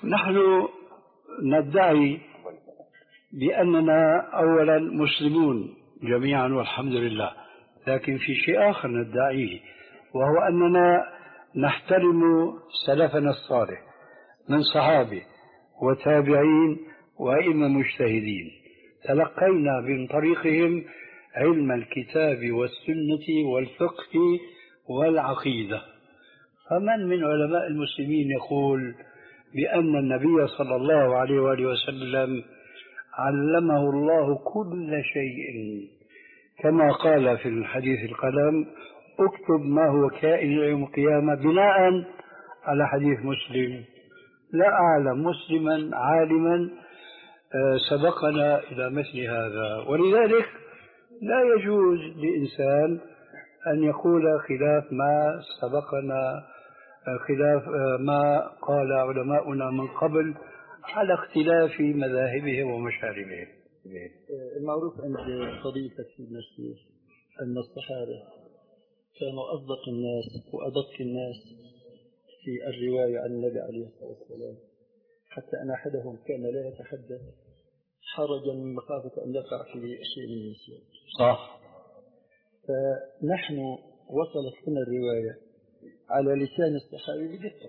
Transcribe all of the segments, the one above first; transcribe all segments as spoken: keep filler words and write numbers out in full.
نحن ندعي بأننا أولا مسلمون جميعا والحمد لله، لكن في شيء آخر ندعيه، وهو أننا نحترم سلفنا الصالح من صحابة وتابعين وأئمة مجتهدين، تلقينا من طريقهم علم الكتاب والسنة والفقه والعقيدة. فمن من علماء المسلمين يقول بأن النبي صلى الله عليه وآله وسلم علمه الله كل شيء، كما قال في الحديث القلم اكتب ما هو كائن يوم القيامة، بناء على حديث مسلم؟ لا أعلم مسلما عالما سبقنا إلى مثل هذا، ولذلك لا يجوز لإنسان أن يقول خلاف ما سبقنا، خلاف ما قال علماؤنا من قبل، على اختلاف مذاهبهم ومشاربهم. المعروف عند فضيلتك في الشيخ أن الصحابة كانوا أصدق الناس وأدق الناس في الرواية عن النبي عليه الصلاة والسلام، حتى أن أحدهم كان لا يتحدث حرجا من مخافة أن يقع في شيء من النسيان. صح. فنحن وصلت لنا الرواية على لسان الصحابي بدقة،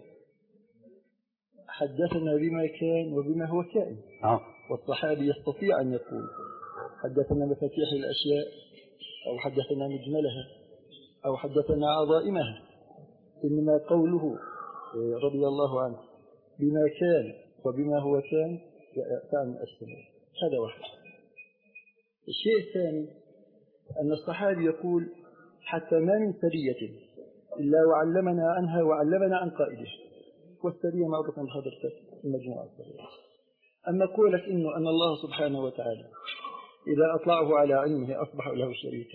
حدثنا بما كان وبما هو كائن. آه. والصحابي يستطيع أن يقول حدثنا مفاتيح الأشياء، أو حدثنا مجملها، أو حدثنا عظائمها، إنما قوله رضي الله عنه بما كان وبما هو كان تعني السماء. هذا واحد. الشيء الثاني أن الصحابي يقول حتى ما من سرية إلا وعلمنا عنها وعلمنا عن قائده، والسرية معروفة بحضرتك المجموعة السرية. أما قولك إنه أن الله سبحانه وتعالى إذا أطلعه على علمه أصبح له شريكا،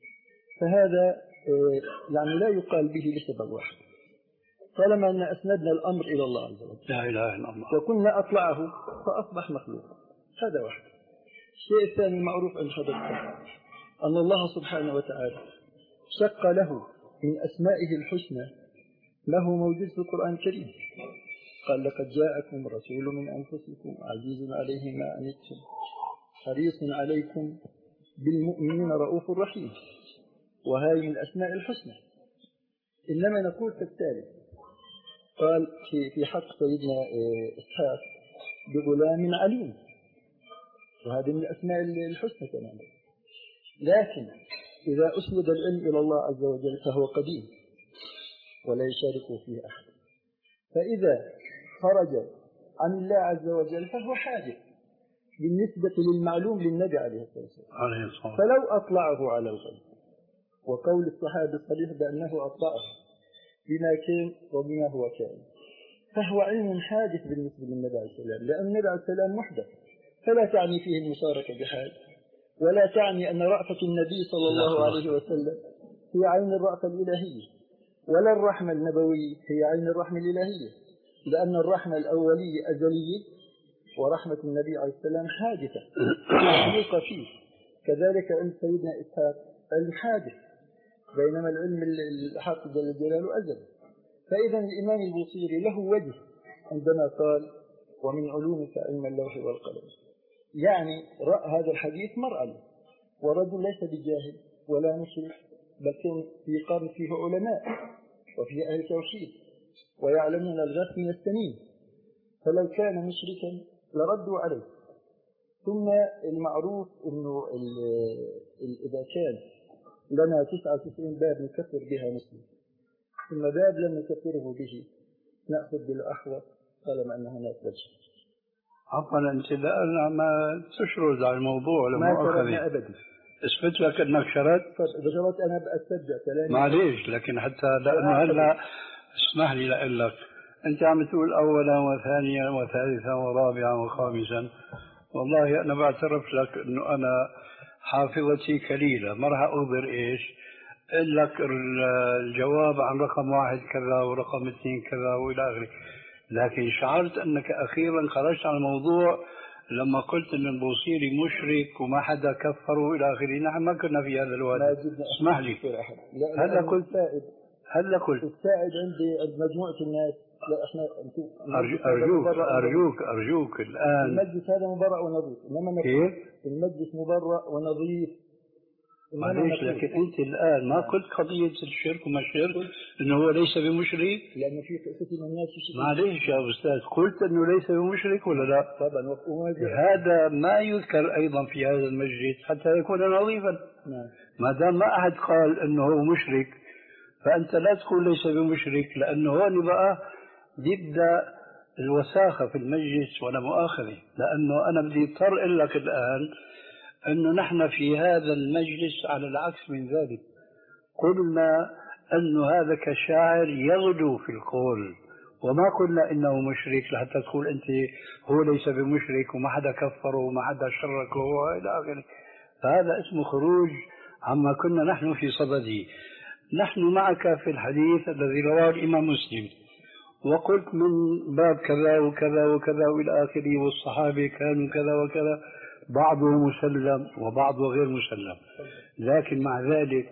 فهذا يعني لا يقال به لسبب واحد، طالما أن أسندنا الأمر إلى الله عز وجل لا إله إلا الله وكنا أطلعه فأصبح مخلوقا. هذا واحد. الشيء الثاني معروف عند حضرتك أن الله سبحانه وتعالى شق له من أسمائه الحسنى ما هو موجود في القرآن الكريم. قال لقد جاءكم رسول من أنفسكم عزيز عليه ما عنتم حريص عليكم بالمؤمنين رؤوف رحيم، وهذه من الأسماء الحسنى. إنما نقول في التالي قال في في حق سيدنا إسحاق بغلام عليم، وهذه من الأسماء الحسنى كمان. لكن إذا أسند العلم إلى الله عز وجل فهو قديم ولا يشارك فيه أحد، فإذا خرج عن الله عز وجل فهو حادث بالنسبة للمعلوم للنبي عليه الصلاة والسلام. فلو أطلعه على الغيب، وقول الصحابة الصريح بأنه أطلعه بما كان وبما هو كان، فهو علم حادث بالنسبة للنبي عليه السلام، لأن النبي عليه السلام محدث، فلا تعني فيه المشاركة بحال، ولا تعني أن رأفة النبي صلى الله عليه وسلم هي عين الرأفة الإلهية، ولا الرحمة النبوية هي عين الرحمة الإلهية، لأن الرحمة الأولية أزلية، ورحمة النبي عليه السلام حادثة مخلوقة فيه. كذلك علم سيدنا إسحاق علم حادث، بينما العلم الحق جل جلاله أزل. فإذا الإمام البوصيري له وجه عندما قال ومن علومك علم اللوح والقلم، يعني رأى هذا الحديث مرأة، ورجل ليس بجاهل ولا مشرك، بل كان في قرن فيه علماء وفيه أهل توحيد ويعلمون الغث من السنين، فلو كان مشركا لردوا عليه. ثم المعروف أنه إذا كان لنا تسعة وتسعين باب نكفر بها مسلم، ثم باب لم نكفره به نأخذ بالأحوط طالما أن هناك وجه. عفوا أنت لا ما تشرد على الموضوع لما ما شردنا أبدا. اثبت لك أنك شردت. شردت أنا بأسترجع كلامي. معليش، لكن حتى لأنه هلا اسمح لي لأقول لك، أنت عم تقول أولا وثانيا وثالثا ورابعا وخامسا، والله أنا بعترف لك أنه أنا حافظتي كليلة، ما راح أخبر إيش أقول لك الجواب عن رقم واحد كذا ورقم اثنين كذا وإلى آخره. لكن شعرت أنك أخيرا خرجت عن الموضوع لما قلت أن البوصيري مشرك وما حدا كفره إلى آخره. نحن ما كنا في هذا الوادي. اسمح لي. هلا قلت السائد هلا قلت السائد عندي عند مجموعة الناس لا احنا أرجوك أرجوك أرجوك الآن المجلس هذا مبرأ ونظيف، إنما كيف؟ المجلس مبرأ ونظيف. معليش، لكن أنت الآن ما قلت قضية الشرك وما الشرك إنه هو ليس بمشرك؟ لأن في كثير من الناس يشرك. معليش يا أستاذ، قلت إنه ليس بمشرك ولا لا؟ طبعا. هذا ما يذكر أيضا في هذا المجلس حتى يكون نظيفا. نعم. ما دام ما أحد قال إنه هو مشرك فأنت لا تقول ليس بمشرك، لأنه هون بقى يبدأ الوساخة في المجلس ولا مؤاخذة. لأنه أنا بدي اضطر أقول لك الآن أنه نحن في هذا المجلس على العكس من ذلك، قلنا أنه هذا كشاعر يغدو في القول، وما قلنا إنه مشرك لحتى تقول أنت هو ليس بمشرك وما حدا كفره وما حدا شركه وإلى آخره. فهذا اسمه خروج عما كنا نحن في صدده. نحن معك في الحديث الذي رواه الإمام مسلم، وقلت من باب كذا وكذا وكذا وإلى آخره، والصحابة كانوا كذا وكذا، بعضه مسلم وبعضه غير مسلم. لكن مع ذلك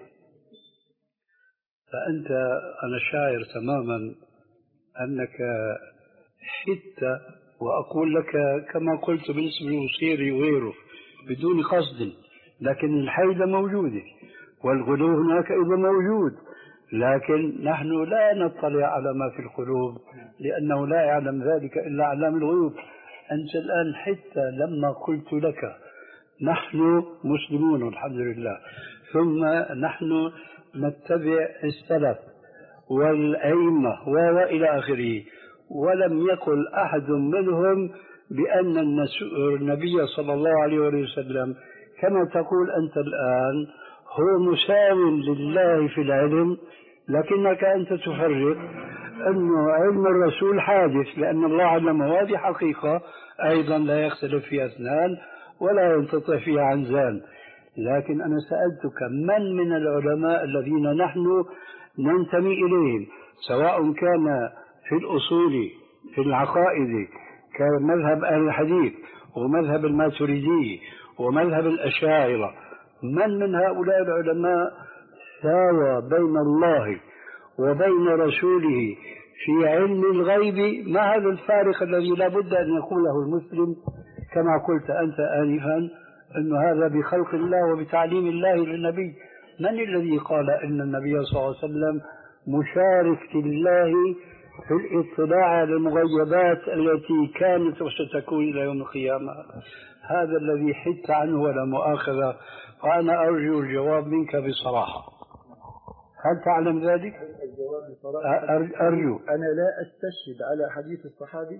فأنت، أنا شاعر تماما أنك حتى، وأقول لك كما قلت بالنسبة للوصيري وغيره بدون قصد، لكن الحيلة موجودة والغلو هناك أيضا موجود، لكن نحن لا نطلع على ما في القلوب لأنه لا يعلم ذلك إلا علام الغيوب. أنت الآن حتى لما قلت لك نحن مسلمون الحمد لله، ثم نحن نتبع السلف والأئمة وإلى آخره، ولم يقل أحد منهم بأن النبي صلى الله عليه وسلم كما تقول أنت الآن هو مساو لله في العلم، لكنك أنت تفرق أنه علم الرسول حادث لأن الله علمه، هذه حقيقة أيضا لا يختلف فيها اثنان ولا ينقطع فيها عنزان. لكن أنا سألتك من من العلماء الذين نحن ننتمي إليهم، سواء كان في الأصول في العقائد كمذهب أهل الحديث ومذهب الماتريدي ومذهب الأشاعرة، من من هؤلاء العلماء ساوى بين الله وبين رسوله في علم الغيب مع هذا الفارق الذي لا بد أن يقوله المسلم كما قلت أنت آنفا أن هذا بخلق الله وبتعليم الله للنبي؟ من الذي قال إن النبي صلى الله عليه وسلم مشارك لله في الاطلاع على المغيبات التي كانت وستكون إلى يوم القيامة؟ هذا الذي حدت عنه ولا مؤاخذة، وأنا أرجو الجواب منك بصراحة. هل تعلم ذلك؟ الجواب بصراحة أرجو. أنا لا أستشهد على حديث الصحابي،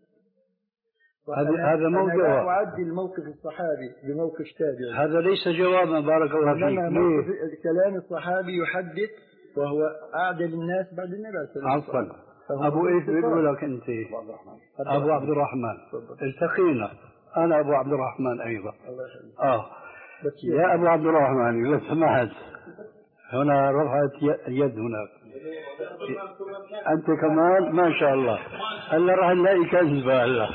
هذا هذا مو جواب. أنا أعدل موقف الصحابي بموقف تابعي. هذا ليس جوابا بارك الله فيك. كلام الصحابي يحدث وهو أعدل الناس بعد النبي صلى الله عليه وسلم. عفوا، أبو إيش بيقول لك أنت؟ أبو عبد الرحمن. التقينا، أنا أبو عبد الرحمن أيضا. آه يا أبو عبد الرحمن إذا سمحت، هنا رفعت اليد هناك، أنت كمان ما شاء الله. هلا راح نلاقي كذبة هلا.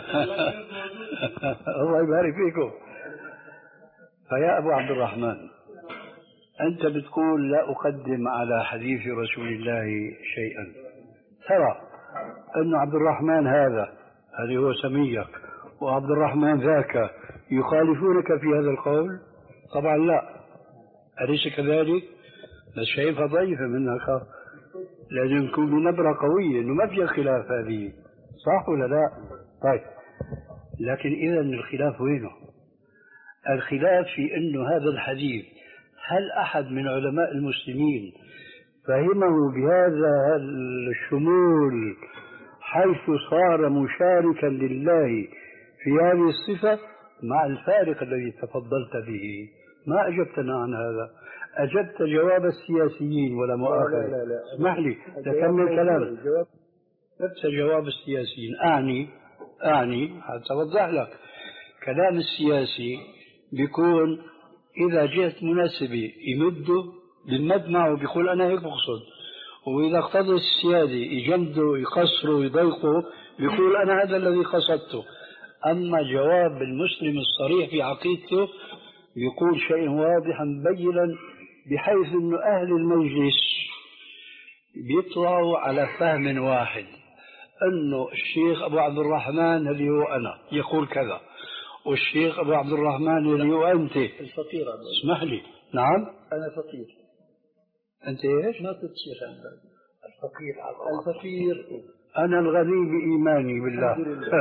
الله يبارك فيكم. فيا أبو عبد الرحمن، أنت بتقول لا أقدم على حديث رسول الله شيئا، ترى أن عبد الرحمن هذا هذه هو سميك وعبد الرحمن ذاك يخالفونك في هذا القول؟ طبعا لا، أليس كذلك؟ بس شايفها ضعيفة منك، لازم يكون بنبرة قوية إنه ما فيها خلاف هذه، صح ولا لا؟ طيب، لكن إذا الخلاف وينه؟ الخلاف في إنه هذا الحديث هل أحد من علماء المسلمين فهمه بهذا الشمول حيث صار مشاركا لله في هذه الصفة مع الفارق الذي تفضلت به؟ ما أجبتنا عن هذا، أجبت جواب السياسيين ولا مؤاخذة. لا لا لا اسمح لي لكمل كلام. أجبت جواب السياسيين، أعني أعني حتى أوضح لك. كلام السياسي بيكون إذا جهة مناسبة يمده بالمد معه بيقول أنا هيك بقصد، وإذا اقتضى السيادة يجمده يقصره يضيقه بيقول أنا هذا الذي قصدته. أما جواب المسلم الصريح في عقيدته يقول شيء واضحا بينا، بحيث أن أهل المجلس بيطلعوا على فهم واحد. أنه الشيخ أبو عبد الرحمن اللي هو أنا يقول كذا، والشيخ أبو عبد الرحمن اللي هو أنت. الفقير عبد الله. اسمح لي. نعم أنا فقير. أنت إيش؟ ما كنت شيخ عبد الله. الفقير. الفقير. أنا الغني بإيماني بالله.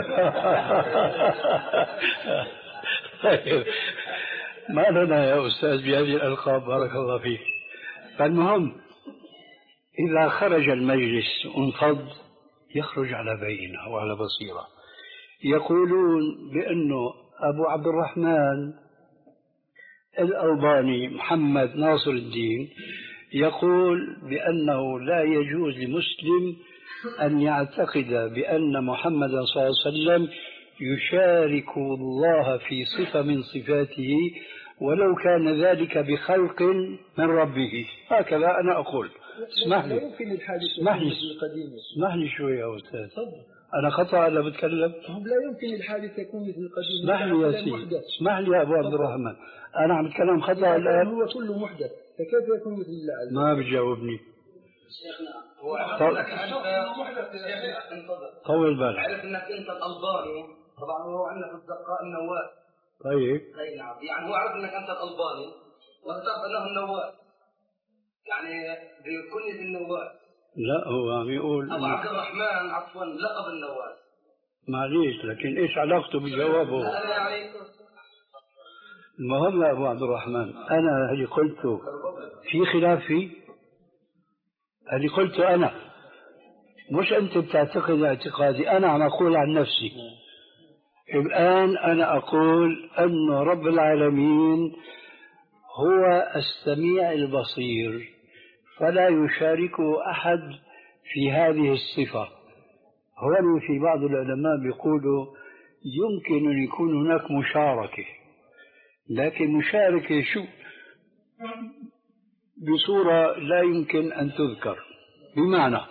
طيب ما لنا يا أستاذ بهذه الألقاب، بارك الله فيك. فالمهم إذا خرج المجلس وانفض يخرج على بينة وعلى بصيرة. يقولون بأنه أبو عبد الرحمن الألباني محمد ناصر الدين يقول بأنه لا يجوز لمسلم أن يعتقد بأن محمد صلى الله عليه وسلم يشارك الله في صفة من صفاته ولو كان ذلك بخلق من ربه. هكذا أنا أقول. اسمح لي. لا يمكن الحادث اسمح لي القديم. اسمح لي شوي يا أستاذ. أنا خطأ أنا بتكلم. لا يمكن الحادث يكون مثل القديم. اسمح لي يا سيدي. اسمح لي يا أبو عبد الرحمن. أنا عم بتكلم خطأ الآن. هو كله محدث، فكيف يكون مثل الله عز وجل؟ ما بتجاوبني. شيخنا هو طول, طول بالك. عرف انك انت الالباني، طبعا هو عندنا في الزقاء النواس. طيب. اي نعم، يعني هو عرف انك انت الالباني وانت تعرف انه النواس، يعني بكنية النواس. لا هو عم يقول ابو عبد الرحمن عفوا لقب النواس. معليش، لكن ايش علاقته بجوابه؟ لا يعني المهم يا ابو عبد الرحمن، انا اللي قلته في خلاف فيه، اللي قلته انا مش انت بتعتقد اعتقادي، انا عم اقول عن نفسي. الان انا اقول ان رب العالمين هو السميع البصير، فلا يشاركه احد في هذه الصفه. هون في بعض العلماء بيقولوا يمكن ان يكون هناك مشاركه، لكن مشاركه شو؟ بصورة لا يمكن أن تذكر. بمعنى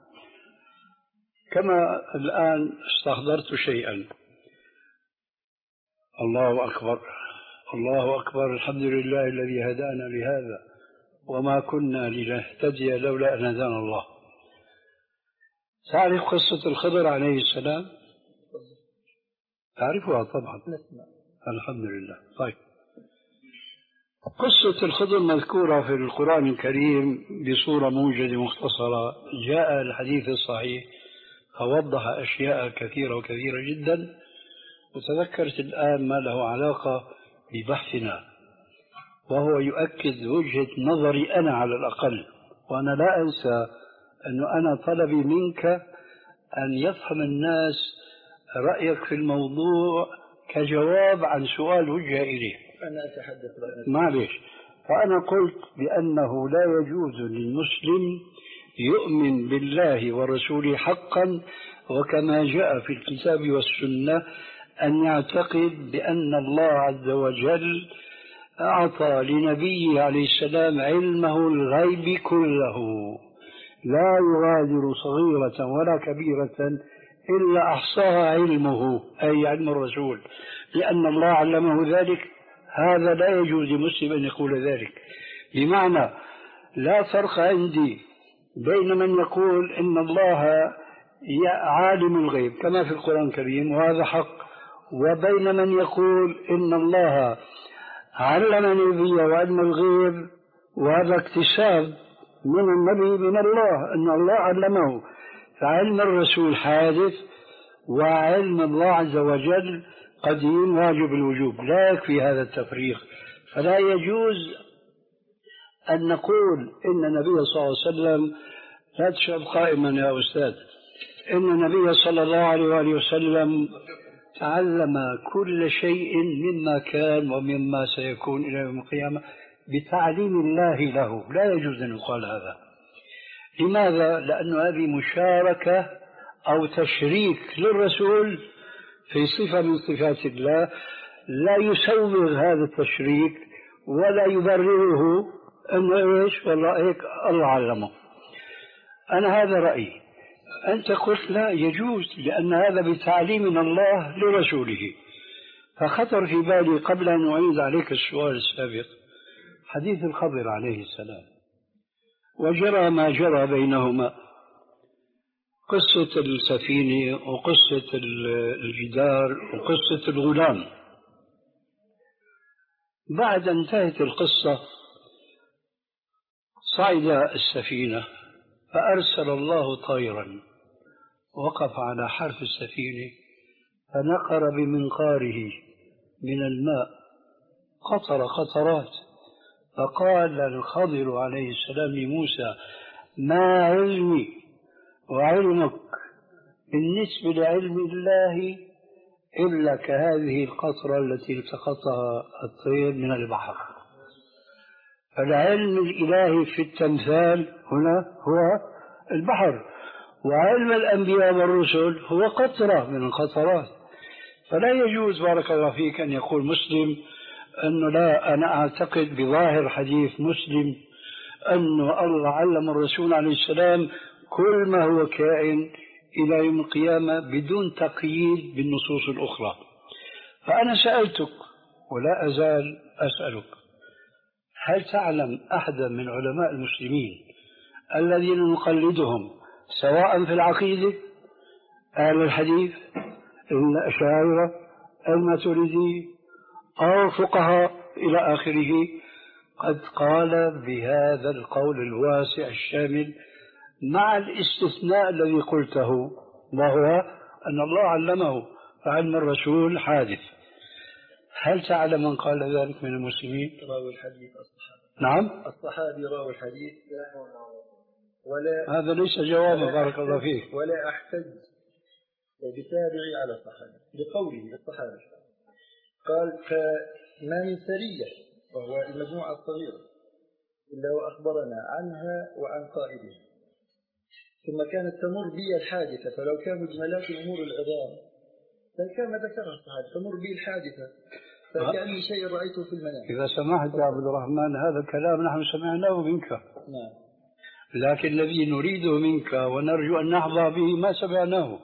كما الآن استحضرت شيئا، الله أكبر الله أكبر الحمد لله الذي هدانا لهذا وما كنا لنهتدي لولا أن هدانا الله. تعرف قصة الخضر عليه السلام؟ تعرفها طبعا. الحمد لله. طيب، قصة الخضر مذكورة في القرآن الكريم بصورة موجزة مختصرة. جاء الحديث الصحيح فوضح أشياء كثيرة وكثيرة جدا، وتذكرت الآن ما له علاقة ببحثنا، وهو يؤكد وجهة نظري أنا على الأقل. وأنا لا أنسى أنه أنا طلبي منك أن يفهم الناس رأيك في الموضوع كجواب عن سؤال وجه إليه. أنا أتحدث معلش. فأنا قلت بأنه لا يجوز للمسلم يؤمن بالله ورسوله حقا وكما جاء في الكتاب والسنة أن يعتقد بأن الله عز وجل أعطى لنبيه عليه السلام علمه الغيب كله، لا يغادر صغيرة ولا كبيرة إلا أحصاها علمه، أي علم الرسول، لأن الله علمه ذلك. هذا لا يجوز لمسلم أن يقول ذلك. بمعنى لا فرق عندي بين من يقول إن الله عالم الغيب كما في القرآن الكريم وهذا حق، وبين من يقول إن الله علم النبي وعلم الغيب وهذا اكتساب من النبي من الله، أن الله علمه. فعلم الرسول حادث وعلم الله عز وجل قديم واجب الوجوب. لا يكفي هذا التفريق. فلا يجوز أن نقول إن النبي صلى الله عليه وسلم، لا تشرب قائما يا أستاذ، إن النبي صلى الله عليه وآله وسلم تعلم كل شيء مما كان ومما سيكون إلى يوم القيامة بتعليم الله له. لا يجوز أن يقال هذا. لماذا؟ لأن هذه مشاركة أو تشريك للرسول في صفة من صفات الله، لا يسوغ هذا التشريك ولا يبرره أنه إيش والله هيك الله علمه. أنا هذا رأيي. أنت قلت لا يجوز لأن هذا بتعليم من الله لرسوله. فخطر في بالي قبل أن أعيد عليك السؤال السابق حديث الخضر عليه السلام، وجرى ما جرى بينهما. قصة السفينة وقصة الجدار وقصة الغلام. بعد انتهت القصة صعد السفينة فأرسل الله طيرا وقف على حرف السفينة فنقر بمنقاره من الماء قطر قطرات، فقال الخضر عليه السلام لموسى: ما علمي وعلمك بالنسبة لعلم الله إلا كهذه القطرة التي التقطها الطير من البحر. فالعلم الإلهي في التمثال هنا هو البحر، وعلم الأنبياء والرسل هو قطرة من القطرات. فلا يجوز بارك الله فيك أن يقول مسلم أنه لا، أنا أعتقد بظاهر حديث مسلم أنه الله علم الرسول عليه السلام كل ما هو كائن إلى يوم القيامة بدون تقييد بالنصوص الأخرى. فأنا سألتك ولا أزال أسألك: هل تعلم أحدا من علماء المسلمين الذين نقلدهم سواء في العقيدة أهل الحديث الأشاعرة الماتريدية أو فقهاء إلى آخره قد قال بهذا القول الواسع الشامل مع الاستثناء الذي قلته، وهو أن الله علمه فعلم الرسول حادث؟ هل تعلم من قال ذلك من المسلمين؟ راوي الحديث الصحابي. نعم، الصحابي راوي الحديث. ولا هذا ليس جوابا بارك الله فيك. ولا أحتج بتابعي على الصحابي بقوله للصحابي. قال: فما من سرية وهو المجموعة الصغيرة إلا وأخبرنا عنها وعن قائدها، ثم كانت تمر بي الحادثة، فلو كان مجملات الأمور العظام لكان ما ذكرها الصحابي، تمر بي الحادثة فكأني شيء رأيته في المنام. إذا سمحت يا عبد الرحمن، هذا الكلام نحن سمعناه منك. نعم. لكن الذي نريده منك ونرجو أن نحظى به ما سمعناه.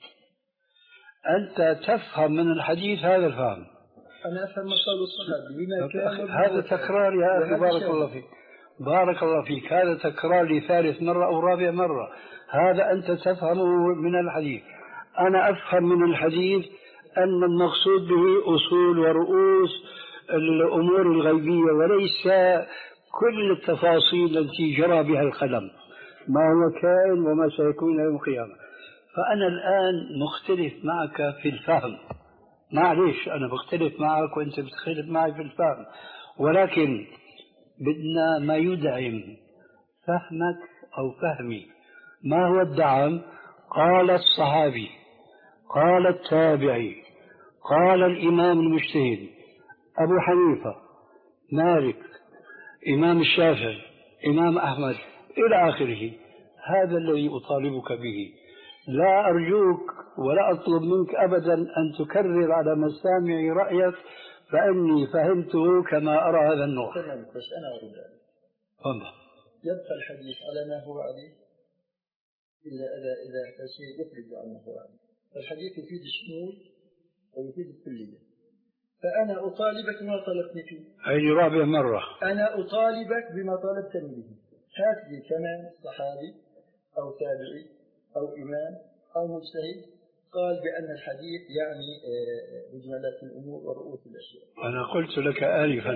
أنت تفهم من الحديث هذا الفهم. أنا أفهم ما قاله الصحابي بما كان. هذا تكرار يا أخي بارك الله فيك، بارك الله فيك، هذا تكرار لثالث مرة أو رابع مرة. هذا أنت تفهمه من الحديث. أنا أفهم من الحديث أن المقصود به أصول ورؤوس الأمور الغيبية وليس كل التفاصيل التي جرى بها القلم، ما هو كائن وما سيكون يوم القيامة. فأنا الآن مختلف معك في الفهم، معليش أنا بختلف معك وأنت بتختلف معي في الفهم، ولكن بدنا ما يدعم فهمك أو فهمي. ما هو الدعم؟ قال الصحابي، قال التابعي، قال الإمام المجتهد أبو حنيفة، مالك، إمام الشافعي، إمام أحمد إلى آخره. هذا الذي أطالبك به. لا أرجوك ولا أطلب منك أبدا أن تكرر على مسامعي رأيك، فإني فهمته كما أرى هذا النوع. تمام، بس أنا أريد أن يبقى الحديث على ما هو عليه إلا إذا إذا شيء يخرج عن ما هو عليه. الحديث يفيد الشمول ويفيد الكلية. فأنا أطالبك بما طلبتني فيه. هذه رابع مرة. أنا أطالبك بما طلبتني به. هات لي كمان صحابي أو تابعي أو إمام أو مجتهد قال بأن الحديث يعني مجملات الأمور ورؤوس الأشياء. أنا قلت لك آنفا.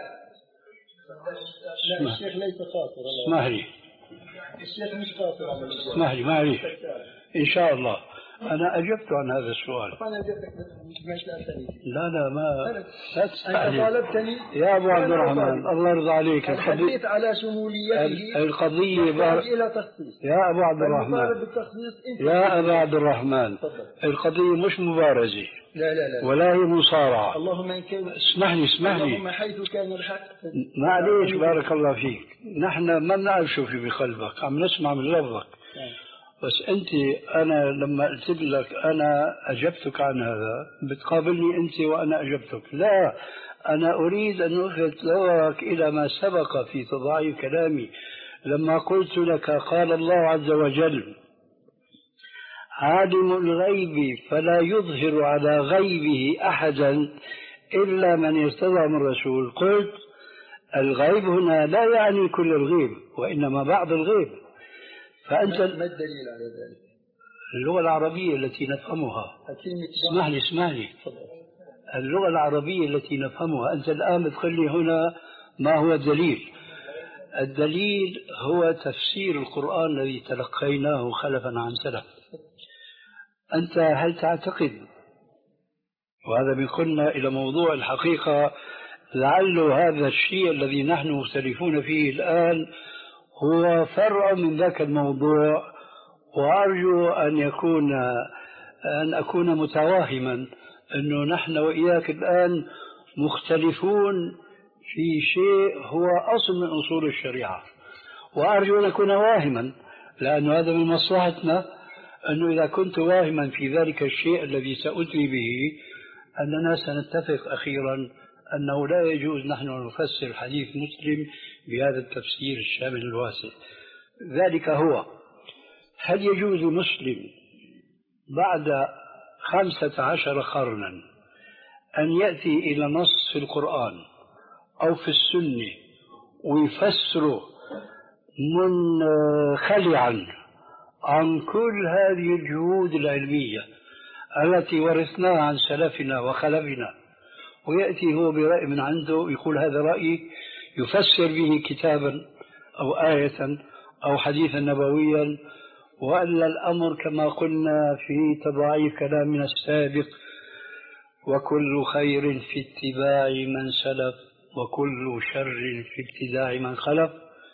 لا، الشيخ ليس قاصر. اسمح لي. الشيخ مش قاصر على الإجابة. اسمح لي معليش. إن شاء الله أنا أجبت عن هذا السؤال. أنا أجبتك ما سألتني. لا لا ما لا تستعجل. أنت طالبتني يا أبو عبد الرحمن الله يرضى عليك. الحديث على شموليته القضية بار... إلى تخصيص. يا أبو عبد الرحمن يا أبو عبد الرحمن القضية مش مبارزة. لا لا لا ولا هي مصارعة. اللهم إن كان اسمح لي اسمح لي اللهم حيث كان الحق. معليش بارك الله فيك. نحن ما بنعرف شو في بقلبك، عم نسمع من لفظك. بس أنت أنا لما قلت لك أنا أجبتك عن هذا بتقابلني أنت وأنا أجبتك. لا، أنا أريد أن ألفت نظرك إلى ما سبق في تضاعيف كلامي لما قلت لك قال الله عز وجل عالم الغيب فلا يظهر على غيبه أحدا إلا من ارتضى من رسول. قلت الغيب هنا لا يعني كل الغيب وإنما بعض الغيب. فأنت ما الدليل على ذلك؟ اللغة العربية التي نفهمها. اسمح لي اسمح لي اللغة العربية التي نفهمها. أنت الآن بتقول لي هنا ما هو الدليل؟ الدليل هو تفسير القرآن الذي تلقيناه خلفا عن سلف. أنت هل تعتقد، وهذا بيقلنا إلى موضوع الحقيقة، لعل هذا الشيء الذي نحن مختلفون فيه الآن هو فرع من ذاك الموضوع، وأرجو أن يكون أن أكون متواهما أنه نحن وإياك الآن مختلفون في شيء هو أصل من أصول الشريعة، وأرجو أن أكون واهما، لأن هذا من مصلحتنا، أنه إذا كنت واهما في ذلك الشيء الذي سأدري به أننا سنتفق أخيرا أنه لا يجوز نحن أن نفسر حديث مسلم بهذا التفسير الشامل الواسع. ذلك هو: هل يجوز مسلم بعد خمسة عشر قرنا أن يأتي إلى نص في القرآن أو في السنة ويفسره منخلعا عن كل هذه الجهود العلمية التي ورثناها عن سلفنا وخلفنا، ويأتي هو برأي من عنده يقول هذا رأيي، يفسر به كتابا أو آية أو حديثا نبويا، وألا الأمر كما قلنا في تضاعيف كلامنا السابق: وكل خير في اتباع من سلف وكل شر في ابتداع من خلف.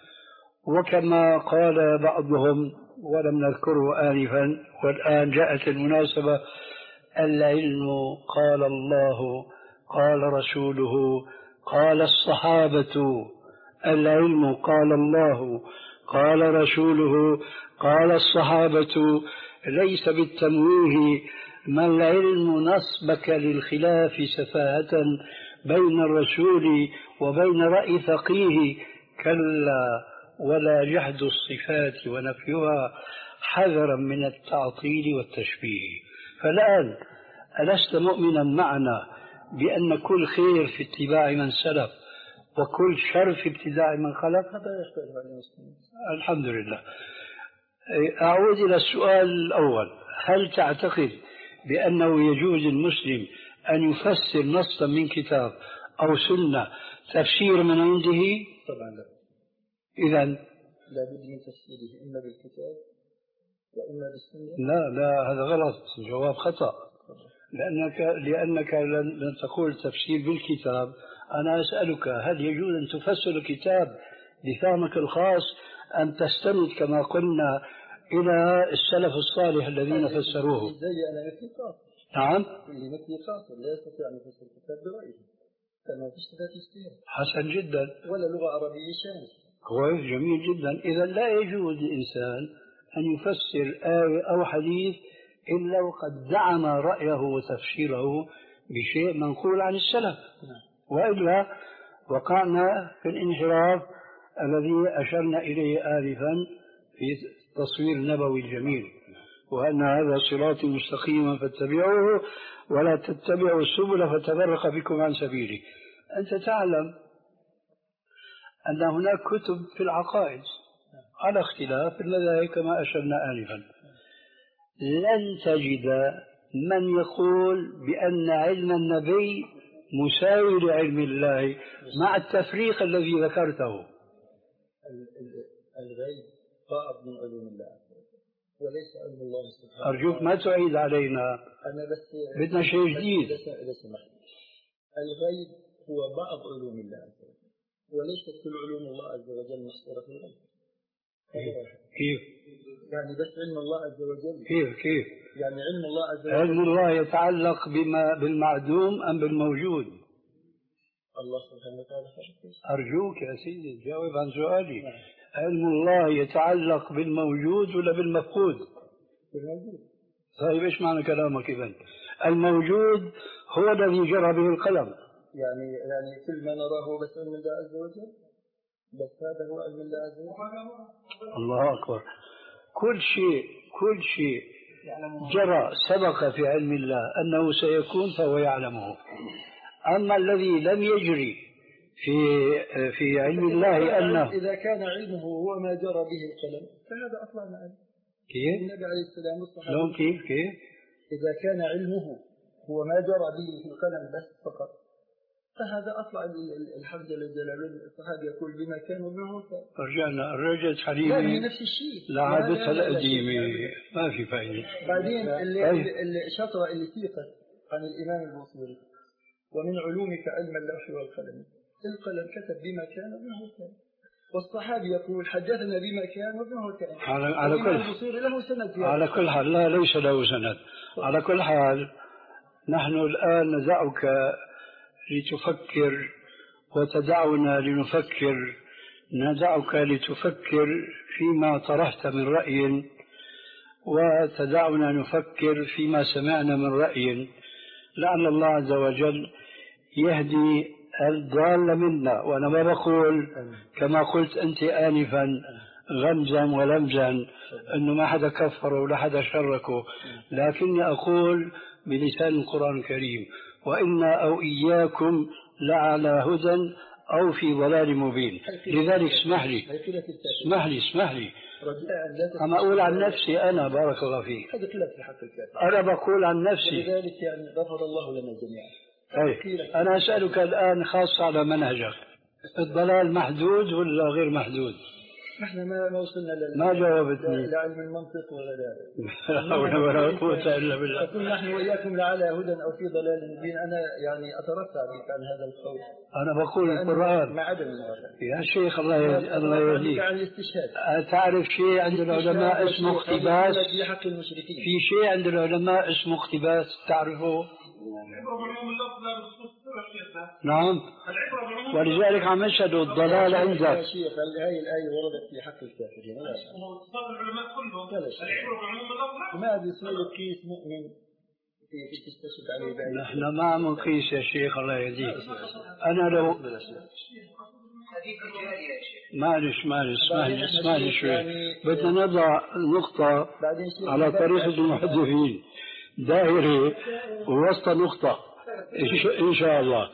وكما قال بعضهم ولم نذكره آنفا والآن جاءت المناسبة: العلم قال الله قال رسوله قال الصحابة. العلم قال الله قال رسوله قال الصحابة، ليس بالتمويه ما العلم نصبك للخلاف سفاهة بين الرسول وبين رأي فقيه، كلا ولا جحد الصفات ونفيها حذرا من التعطيل والتشبيه. فالآن ألست مؤمنا معنا بأن كل خير في اتباع من سلف وكل شر في ابتداع من خلف؟ هذا يختلف عن المسلمين. الحمد لله. أعود إلى السؤال الأول: هل تعتقد بأنه يجوز المسلم أن يفسر نصا من كتاب أو سنة تفسير من عنده؟ طبعا لا. إذا لا بد من تفسيره إما بالكتاب وإما بالسنة. لا لا هذا غلط، جواب خطأ، لأنك لأنك لن تقول تفسير بالكتاب. أنا أسألك: هل يجوز أن تفسر الكتاب بفهمك الخاص أم تستند كما قلنا إلى السلف الصالح الذين فسروه؟ زي أنا مثلي قاصر. نعم. اللي مثلي قاصر لا يستطيع أن يفسر الكتاب برأيه، فما فيش تفسير. حسن جدا. ولا لغة عربية شاملة. كويس، جميل جدا. إذا لا يجوز للإنسان أن يفسر آية أو حديث إلا وقد دعم رأيه وتفسيره بشيء منقول عن السلف، وإلا وقعنا في الانحراف الذي أشرنا إليه آلفا في تصوير النبوي الجميل: وأن هذا صراطي مستقيما فاتبعوه ولا تتبعوا السبل فتفرق بكم عن سبيله. أنت تعلم أن هناك كتب في العقائد على اختلاف المذاهب كما أشرنا آنفا. لن تجد من يقول بأن علم النبي مساوي لعلم الله مع التفريق الذي ذكرته. الغيب قائد من علوم الله وليس علم الله سبحانه. أرجوك ما تعيد علينا، أنا بس بدنا شيء جديد. الغيب هو بعض علوم الله وليست كل علوم الله عز وجل محصورة في الغيب. كيف؟ يعني بس علم الله عز وجل. كيف كيف؟ يعني علم الله عز وجل. علم الله يتعلق بما بالمعدوم أم بالموجود؟ الله سبحانه وتعالى. أرجوك يا سيدي جاوب عن سؤالي. نعم. علم الله يتعلق بالموجود ولا بالمفقود؟ بالموجود. طيب إيش معنى كلامك إذن؟ الموجود هو الذي جرى به القلم. يعني يعني كل ما نراه بس علم الله عز وجل، بس هذا هو علم الله عز وجل. الله أكبر. كل شيء كل شيء جرى سبق في علم الله أنه سيكون فهو يعلمه. أما الذي لم يجري في في علم الله أنه إذا كان علمه هو ما جرى به القلم فهذا أصلا علم. كيف؟ النبي عليه السلام والصحابة لون كيف كيف؟ إذا كان علمه هو ما جرى به في القلم بس فقط فهذا أطلع الحمد لله جلاله. الصحابي يقول بما كان وبما كان. رجعنا رجعت لا حليمي هي نفس الشيء لعادتها القديمة ما في فائدة. بعدين اللي الشطرة اللي سيقت عن الإمام البوصيري ومن علومك علم اللوح والقلم. القلم كتب بما كان وبما كان والصحابي يقول حدثنا بما كان وبما كان. على على كل له سند على كل حال لا ليس له سند. على كل حال نحن الآن ندعك لتفكر وتدعنا لنفكر. ندعك لتفكر فيما طرحت من رأي وتدعنا نفكر فيما سمعنا من رأي لعل الله عز وجل يهدي الضال منا. وأنا ما بقول كما قلت أنت آنفا غمزا ولمزا أنه ما حدا كفره ولا حدا شركه، لكني أقول بلسان القرآن الكريم وإنا أو إياكم لعلى هدى أو في ضلال مبين. لذلك اسمح لي اسمح لي اسمح لي أما أقول عن نفسي أنا بارك الله فيك أنا بقول عن نفسي. لذلك يعني غفر الله لنا جميعا. أي أنا أسألك الآن خاصة على منهجك، الضلال محدود ولا غير محدود؟ نحن ما ما وصلنا لل ما جاوبتني لعلم المنطق ولا لا حول ولا قوة إلا بالله. أقول نحن وإياكم لعلى هدى أو في ضلال مبين. أنا يعني أترفع بك عن هذا القول. أنا بقول القرآن مع عدم الموافقة يا شيخ الله يهديك الله يهديك. عن الاستشهاد تعرف شيء عند العلماء اسمه اقتباس؟ في حق المشركين في شيء عند العلماء اسمه اقتباس تعرفه؟ نعم ولذلك عم يشهدوا الضلال عندك. يا شيخ هذه الآية وردت في حق الكافرين. لا العلماء كلهم العبرة بعموم اللفظ ما بيصير كيس مؤمن في تستشهد عليه بأي. نحن ما عم نقيس يا شيخ الله يهديك. أنا لو معلش معلش اسمعني اسمعني شوي بدنا نضع نقطة على طريقة المحدثين دائرة ووسط نقطة إن شاء الله.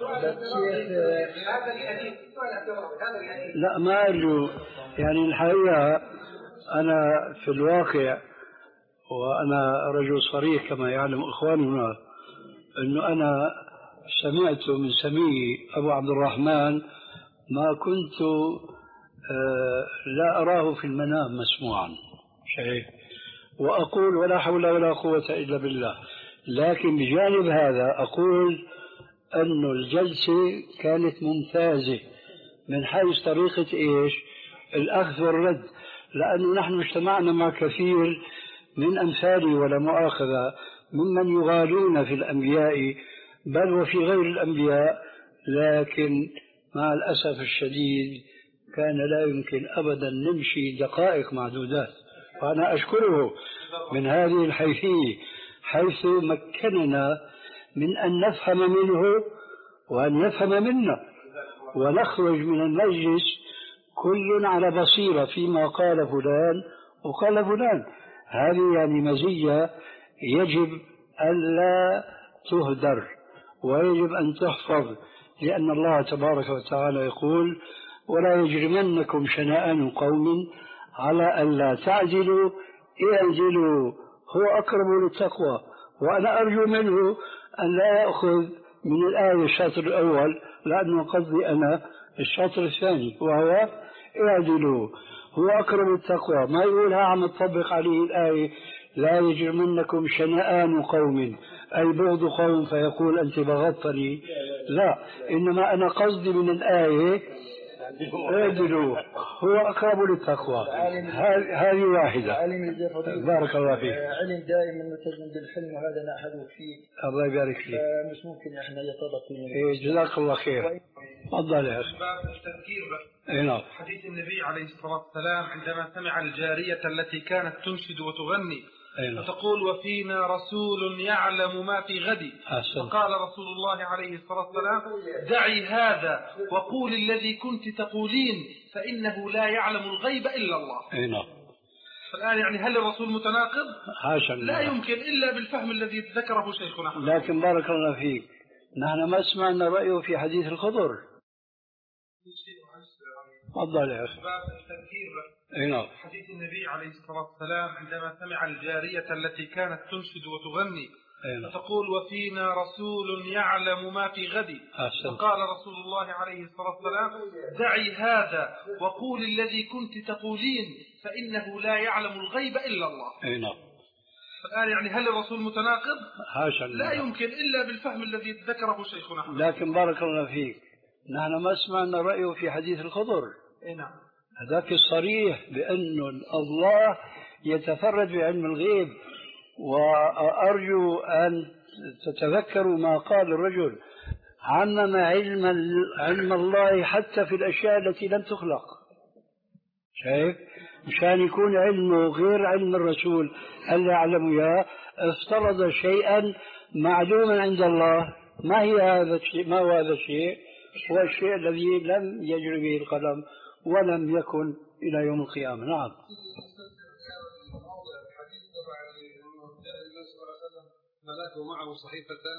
لا ما أرجو يعني الحقيقة أنا في الواقع وأنا رجل صريح كما يعلم إخواننا أنه أنا سمعت من سمي أبو عبد الرحمن ما كنت لا أراه في المنام مسموعا شيء وأقول ولا حول ولا قوة إلا بالله. لكن بجانب هذا أقول أن الجلسة كانت ممتازة من حيث طريقة إيش الأخذ والرد، لأنه نحن اجتمعنا مع كثير من أمثالي ولا مؤاخذة ممن يغالون في الأنبياء بل وفي غير الأنبياء، لكن مع الأسف الشديد كان لا يمكن أبدا نمشي دقائق معدودات. وأنا أشكره من هذه الحيثية حيث مكننا من أن نفهم منه وأن يفهم منا ونخرج من المجلس كل على بصيرة فيما قال فلان وقال فلان. هذه يعني مزية يجب ألا تهدر ويجب أن تحفظ، لأن الله تبارك وتعالى يقول ولا يجرمنكم شنآن قوم على ألا تعدلوا اعدلوا هو أقرب للتقوى. وأنا أرجو منه أن لا يأخذ من الآية الشاطر الأول لأنه قصدي أنا الشاطر الثاني وهو اعدلوا هو أقرب للتقوى. ما يقولها عم تطبق عليه الآية لا يجرمنكم شنآن قوم أي بغض قوم فيقول أنت بغضتني، لا إنما أنا قصدي من الآية اعدلوا هو أقرب للتقوى. هذه واحدة. بارك الله فيك. علم دائما ملتزم بالحلم وهذا نعهد فيه. الله يبارك فيك. مش ممكن احنا يتبقى. إيه جزاك الله خير. تفضل يا أخي. باب التذكير نعم. حديث النبي عليه الصلاة والسلام عندما سمع الجارية التي كانت تنشد وتغني وتقول وفينا رسول يعلم ما في غد، فقال رسول الله عليه الصلاة والسلام دعي هذا وقول الذي كنت تقولين فإنه لا يعلم الغيب إلا الله. نعم. فالآن يعني هل الرسول متناقض؟ حاشا لا يمكن إلا بالفهم الذي ذكره شيخنا. لكن بارك الله فيك نحن ما سمعنا رأيه في حديث الخضر. تفضل يا أخي. باب التذكير اي نعم. حديث النبي عليه الصلاة والسلام عندما سمع الجارية التي كانت تنشد وتغني فتقول وفينا رسول يعلم ما في غد، فقال رسول الله عليه الصلاة والسلام دعي هذا وقول الذي كنت تقولين فإنه لا يعلم الغيب إلا الله. اي نعم. الآن يعني هل الرسول متناقض؟ حاشا، لا يمكن إلا بالفهم الذي ذكره شيخنا. لكن بارك الله فيك، نحن ما سمعنا رأيه في حديث الخضر. اي نعم. هذاك الصريح بأن الله يتفرد بعلم الغيب. وأرجو أن تتذكروا ما قال الرجل عمم علم علم الله حتى في الأشياء التي لم تخلق. شايف؟ مشان يكون علمه غير علم الرسول اللي يعلم إياه، افترض شيئا معلوما عند الله. ما هي هذا الشيء؟ ما هو هذا الشيء؟ هو الشيء الذي لم يجري به القلم ولم يكن إلى يوم القيامة. نعم. ملاك معه صحيفتان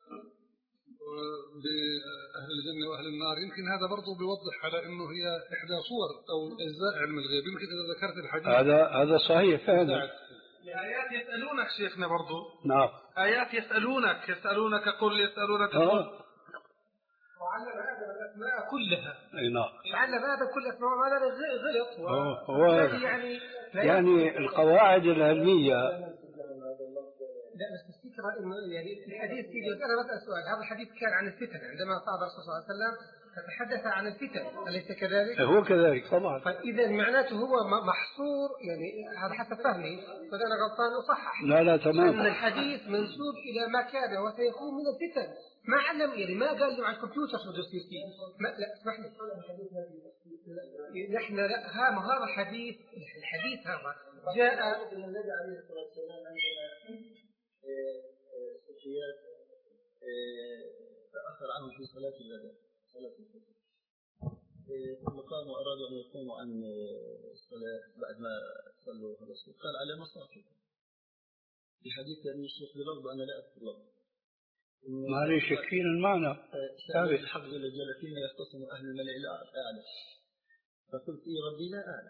بأهل الجنة وأهل النار. يمكن هذا برضو بيوضح على أنه هي إحدى صور أو أجزاء علم الغيب. يمكن إذا ذكرت الحديث هذا هذا صحيح فعلا. آيات يسألونك شيخنا برضو. نعم. آيات يسألونك يسألونك قل يسألونك قل. وعلم آدم الأسماء كلها. أي نعم. علم آدم كل الأسماء وهذا غلط. هو يعني يعني القواعد العلمية. لا بس الفكرة إنه يعني الحديث يجي أنا بسأل سؤال. هذا الحديث كان عن الفتن عندما صعد الرسول صلى الله عليه وسلم فتحدث عن الفتن، أليس كذلك؟ هو كذلك طبعا. فإذا معناته هو محصور، يعني هذا حسب فهمي، فإذا أنا غلطان أصحح. لا لا تمام. أن الحديث منسوب إلى ما كان وسيكون من الفتن. ما علم يعني ما قال له عن الكمبيوتر شو بده يصير فيه. لا اسمح لي. نحن لا ها هذا الحديث الحديث هذا جاء النبي عليه الصلاة والسلام صوفيات تأخر عنه في صلاة الغداء صلاة الفجر، ثم قاموا وأرادوا أن يقوموا عن الصلاة بعد ما صلوا الرسول قال على مصافكم. في حديث ابن الشيخ بلفظ أنا لا أذكر لفظ ما لي شكين المعنى ثابت. الحق جل جلاله فيما يختصم أهل الملأ الأعلى فقلت إي ربي لا أعلم.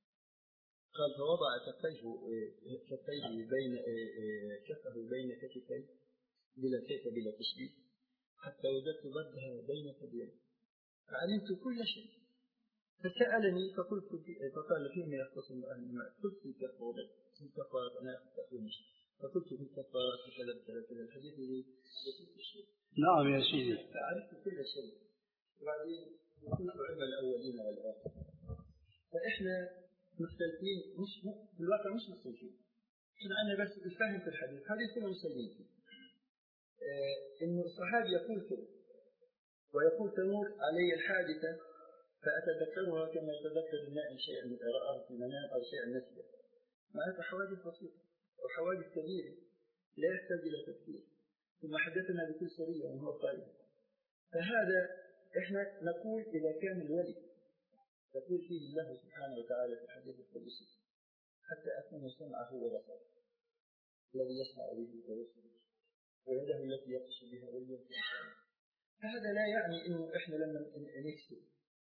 قال فوضع كفيه كفيه بين كفه بين كتفيه بلا كيف بلا تشبيه حتى وجدت ردها بين ثديين فعلمت كل شيء. فسألني فقلت فقال فيما يختصم أهل الماء قلت في كفارة في كفارة أنا أخذ فقلت في كفارة كذا كذا كذا الحديث الذي يقول الشيء. نعم يا سيدي. فعرفت كل شيء. وبعدين كنت علم الأولين والآخرين. فإحنا مختلفين مش في الواقع مش مختلفين. احنا عندنا بس الفهم في الحديث هذه كلنا مسلمين فيه. اه إنه الصحابي يقول كده ويقول تمر علي الحادثة فأتذكرها كما يتذكر النائم شيئا رآه في المنام أو شيئا نسيه. معناتها حوادث بسيطة وحوادث كبيرة لا يحتاج إلى تفكير. ثم حدثنا بكل سرية وهو قائل. فهذا احنا نقول إذا كان الولي يقول فيه الله سبحانه وتعالى في الحديث القدسي حتى أكون سمعه وبصره الذي يسمع به ويبصر ويده التي يبطش بها واليد. فهذا لا يعني إنه إحنا لما نكسب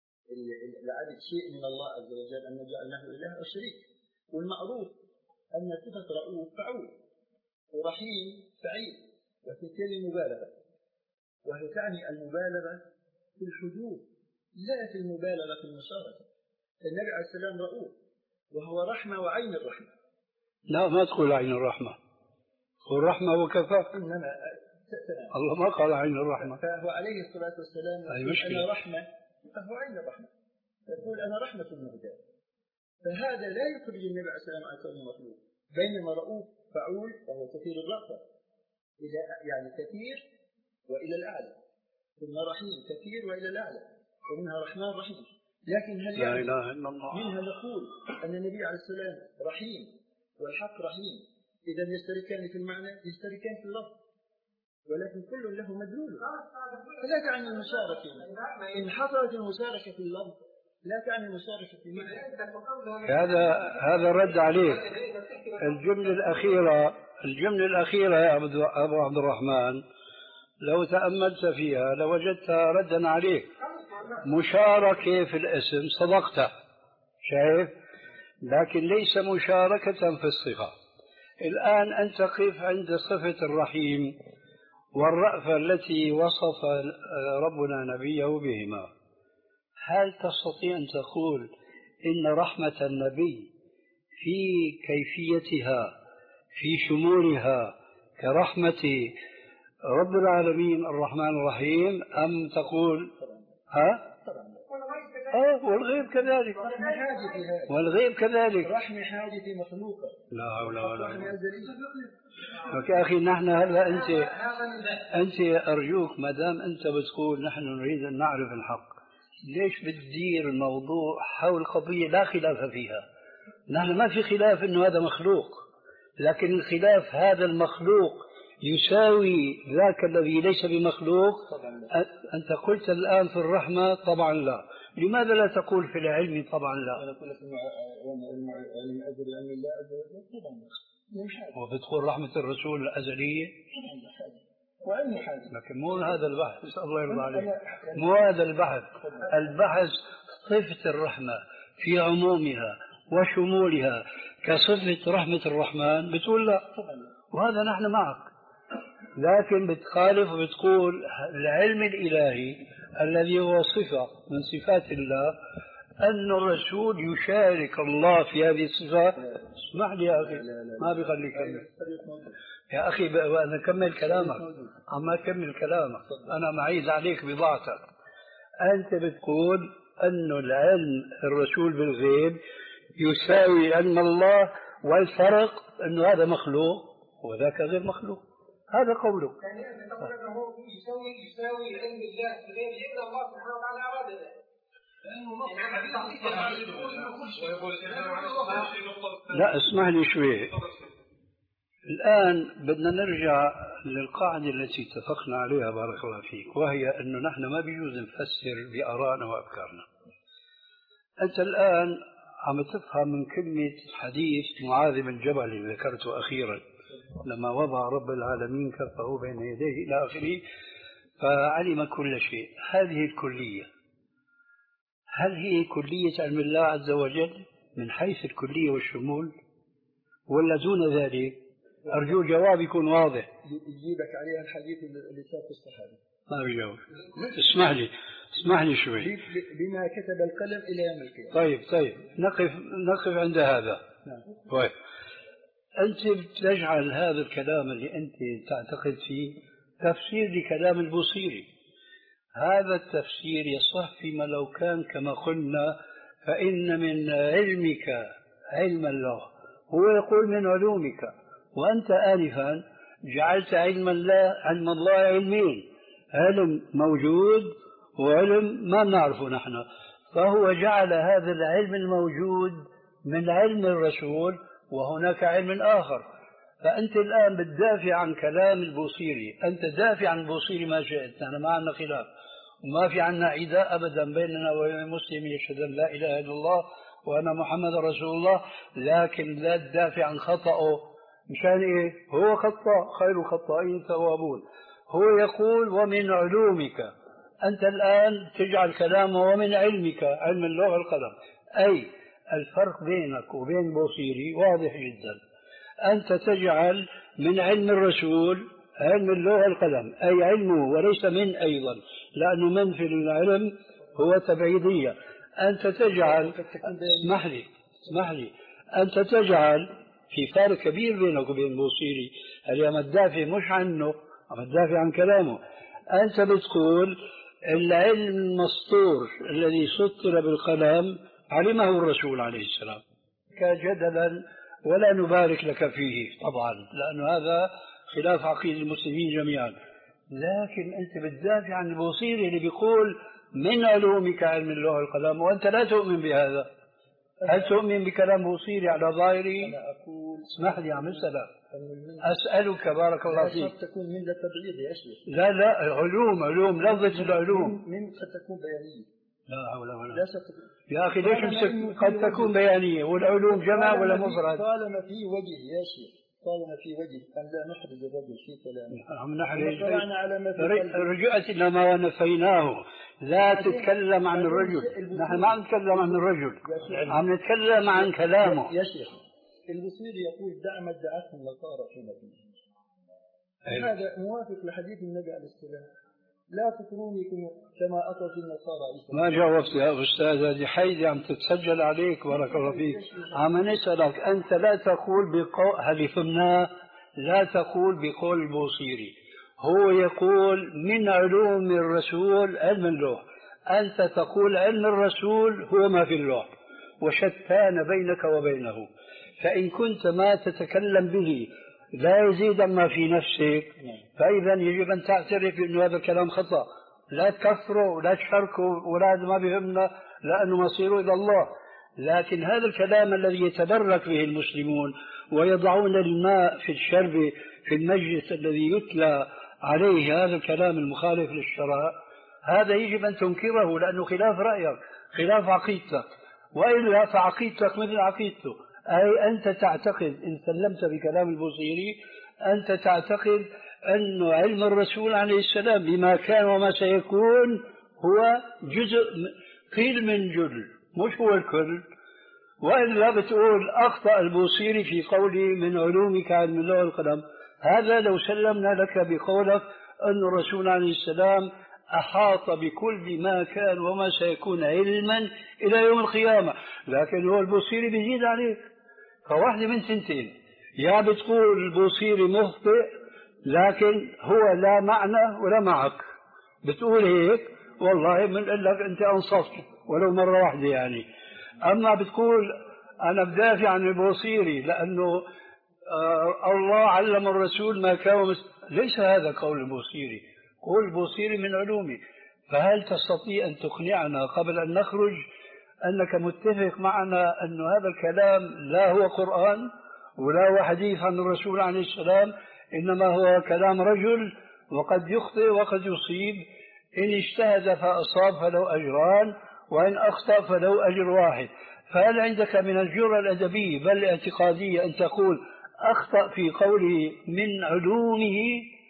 العبد شيء من الله عز وجل أن نجعله إله أو شريك. والمعروف أن صفة رؤوف فعول ورحيم فعيل وتتلي مبالغة، وهي تعني المبالغة في الحدود لا في المبالغة في المشاركة. النبي عليه السلام رؤوف وهو رحمة وعين الرحمة. لا ما تقول عين الرحمة، قل رحمة وكفى. إنما الله ما قال عين الرحمة. فهو عليه الصلاة والسلام يقول أنا رحمة فهو عين الرحمة، يقول أنا رحمة مهداة. فهذا لا يخرج النبي عليه السلام عن كونه مخلوق. بينما رؤوف فعول وهو كثير الرأفة إلى يعني كثير وإلى الأعلى، ثم رحيم كثير وإلى الأعلى، ومنها رحمن رحيم. لكن هل لا إله إلا الله منها نقول أن النبي عليه السلام رحيم والحق رحيم إذا يشتركان في المعنى يشتركان في اللفظ، ولكن كل له مدلول. فلا تعني المشاركة إن حصلت المشاركة في اللفظ لا تعني المشاركة في المعنى. هذا هذا رد عليك. الجملة الأخيرة الجملة الأخيرة يا أبو عبد الرحمن لو تأملت فيها لوجدتها ردا عليك. مشاركة في الاسم صدقت، شايف؟ لكن ليس مشاركة في الصفة. الآن أنت قف عند صفة الرحيم والرأفة التي وصف ربنا نبيه بهما. هل تستطيع أن تقول إن رحمة النبي في كيفيتها في شمولها كرحمة رب العالمين الرحمن الرحيم، أم تقول ها؟ آه والغيب كذلك، والغيب كذلك رحمة حادثة مخلوقة. لا حول ولا قوة. يا أخي نحن هلا أنت أنت أرجوك ما دام أنت بتقول نحن نريد أن نعرف الحق، ليش بتدير الموضوع حول قضية لا خلاف فيها؟ نحن ما في خلاف إنه هذا مخلوق، لكن الخلاف هذا المخلوق يساوي ذاك الذي ليس بمخلوق. أنت قلت الآن في الرحمة طبعا لا، لماذا لا تقول في العلم طبعا لا؟ أنا أقول لك إنه علم أزلي علم الله أزلي طبعا. وبتقول رحمة الرسول الأزلية وعلم حادث، لكن مو هذا البحث. الله يرضى عليك، مو هذا البحث. البحث صفة الرحمة في عمومها وشمولها كصفة رحمة الرحمن، بتقول لا، وهذا نحن معك. لكن بتخالف وبتقول العلم الإلهي الذي هو صفة من صفات الله، أن الرسول يشارك الله في هذه الصفات. اسمح لي يا أخي، ما بخليك يا أخي، أنا كمل كلامك. أما كمل كلامك، أنا معيز عليك بضاعتك. أنت بتقول أن العلم الرسول بالغيب يساوي علم الله، والفرق أنه هذا مخلوق وذاك غير مخلوق. هذا قولك. يعني أنت تقول أنه يساوي يساوي علم الله بالغيب لأن الله سبحانه وتعالى أراد ذلك. لا اسمح لي شوي. الآن بدنا نرجع للقاعدة التي اتفقنا عليها بارك الله فيك، وهي أنه نحن ما بيجوز نفسر بآرائنا وأفكارنا. أنت الآن عم تفهم من كلمة حديث معاذ بن جبل اللي ذكرته أخيرا لما وضع رب العالمين كفه بين يديه إلى آخره فعلم كل شيء. هذه الكلية هل هي كلية علم الله عز وجل من حيث الكلية والشمول، ولا دون ذلك؟ أرجو جواب يكون واضح. يجيبك عليها الحديث اللي ساق الصحابي. ما بيجاوب. اسمح لي اسمح لي شوي. بما كتب القلم إلى يوم القيامة. طيب طيب نقف نقف عند هذا. نعم. طيب أنت بتجعل هذا الكلام اللي أنت تعتقد فيه تفسير لكلام البوصيري. هذا التفسير يصح فيما لو كان كما قلنا فإن من علمك علم الله، هو يقول من علومك، وأنت آنفا جعلت علم الله علم الله علمين، علم موجود وعلم ما نعرفه نحن، فهو جعل هذا العلم الموجود من علم الرسول وهناك علم آخر. فأنت الآن بتدافع عن كلام البوصيري، أنت دافع عن البوصيري ما شئت، نحن ما عندنا خلاف وما في عنا عداء أبدا بيننا وبين مسلم يشهد أن لا إله إلا الله وأنا محمد رسول الله، لكن لا تدافع عن خطأه. مشان إيه؟ هو خطأ، خير الخطائين توابون. هو يقول ومن علومك، أنت الآن تجعل كلامه ومن علمك علم اللوح والقلم، أي الفرق بينك وبين بوصيري واضح جدا. أنت تجعل من علم الرسول علم اللوح والقلم، أي علمه وليس من أيضا، لأنه من في العلم هو تبعيدية. أنت تجعل اسمح لي اسمح لي أنت تجعل في فارق كبير بينك وبين بوصيري، اللي عم تدافع مش عنه، عم تدافع عن كلامه. أنت بتقول العلم المسطور الذي سطر بالقلم علمه الرسول عليه السلام كجدلا، ولا نبارك لك فيه طبعا لأنه هذا خلاف عقيدة المسلمين جميعا. لكن أنت بتدافع عن البوصيري اللي بيقول من علومك علم اللوح والقلم، وأنت لا تؤمن بهذا. هل تؤمن بكلام بوصيري على ظاهره؟ أنا أقول اسمح لي عم أسألك أسألك بارك الله فيك. قد تكون من التبعيض يا شيخ. لا لا علوم علوم لفظة العلوم من قد تكون بيانية. لا حول ولا لا قوة. يا أخي ليش مسك قد تكون بيانية والعلوم جمع ولا مفرد؟ طالما في وجه يا شيخ، طالما في وجه أن لا نحرز الرجل في كلامه. عم نحرز طلعنا على ما في رجعت إلى ما نفيناه لا تتكلم عن الرجل، نحن ما عم نتكلم عن الرجل، عم نتكلم عن كلامه. يا شيخ البصيري يقول دع ما ادعته النصارى في مدينة، هذا موافق لحديث النبي عليه السلام لا تطروني كما أطرت النصارى عيسى. ما جاوبت يا أستاذ، هذه حيدي عم تتسجل عليك بارك الله فيك. عم نسألك أنت لا تقول بقول هذه فهمناه، لا تقول بقول البوصيري، هو يقول من علوم الرسول علم اللوح، أنت تقول علم الرسول هو ما في اللوح وشتان بينك وبينه. فإن كنت ما تتكلم به لا يزيد ما في نفسك، فإذا يجب أن تعترف بأن هذا الكلام خطأ، لا تكفروا ولا تشاركوا ولا ما بهمنا لأنه مصيره إلى الله. لكن هذا الكلام الذي يتبرك به المسلمون ويضعون الماء في الشرب في المجلس الذي يتلى عليه هذا الكلام المخالف للشرع، هذا يجب أن تنكره لأنه خلاف رأيك، خلاف عقيدتك، وإلا فعقيدتك مثل عقيدته. أي أنت تعتقد إن سلمت بكلام البوصيري أنت تعتقد أن علم الرسول عليه السلام بما كان وما سيكون هو جزء قيل من جل، مش هو الكل. وإلا بتقول أخطأ البوصيري في قوله من علومك علم اللوح والقلم، هذا لو سلمنا لك بقولك أن الرسول عليه السلام أحاط بكل ما كان وما سيكون علما إلى يوم القيامة، لكن هو البوصيري بيزيد عليك. فواحدة من سنتين، يا بتقول البوصيري مخطئ لكن هو لا معنى ولا معك، بتقول هيك والله بنقول لك أنت أنصفت ولو مرة واحدة يعني. أما بتقول أنا بدافع عن البوصيري لأنه آه الله علم الرسول ما كان، ليس هذا قول البوصيري، قول البوصيري من علومي. فهل تستطيع أن تقنعنا قبل أن نخرج أنك متفق معنا أن هذا الكلام لا هو قرآن ولا هو حديث عن الرسول عليه السلام، إنما هو كلام رجل وقد يخطئ وقد يصيب، إن اجتهد فأصاب فله أجران وإن أخطأ فله أجر واحد. فهل عندك من الجرأة الأدبية بل الاعتقادية أن تقول أخطأ في قوله من علومه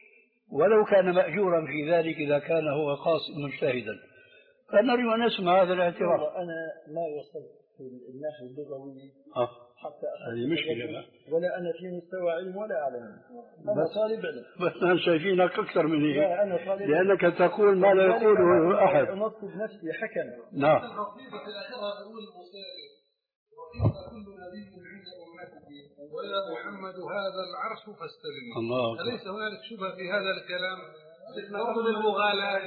ولو كان مأجورا في ذلك إذا كان هو قاصد مجتهدا؟ فنرجو أن نسمع هذا الاعتراف. أنا ما وصلت في الناحية اللغوية آه. حتى هذه مشكلة، ولا أنا في مستوى علم ولا أعلم، أنا طالب علم. بس نحن شايفينك أكثر من هيك، لا أنا طالب لأنك تقول ما لا يقوله أحد. أنصب نفسي حكم. نعم. الرقيبة في الآخرة يقول البوصيري رقيبة كل نبي عند أمته ويا محمد هذا العرش فاستلم. الله. أليس هنالك شبهة في هذا الكلام؟ نقول المغالاة.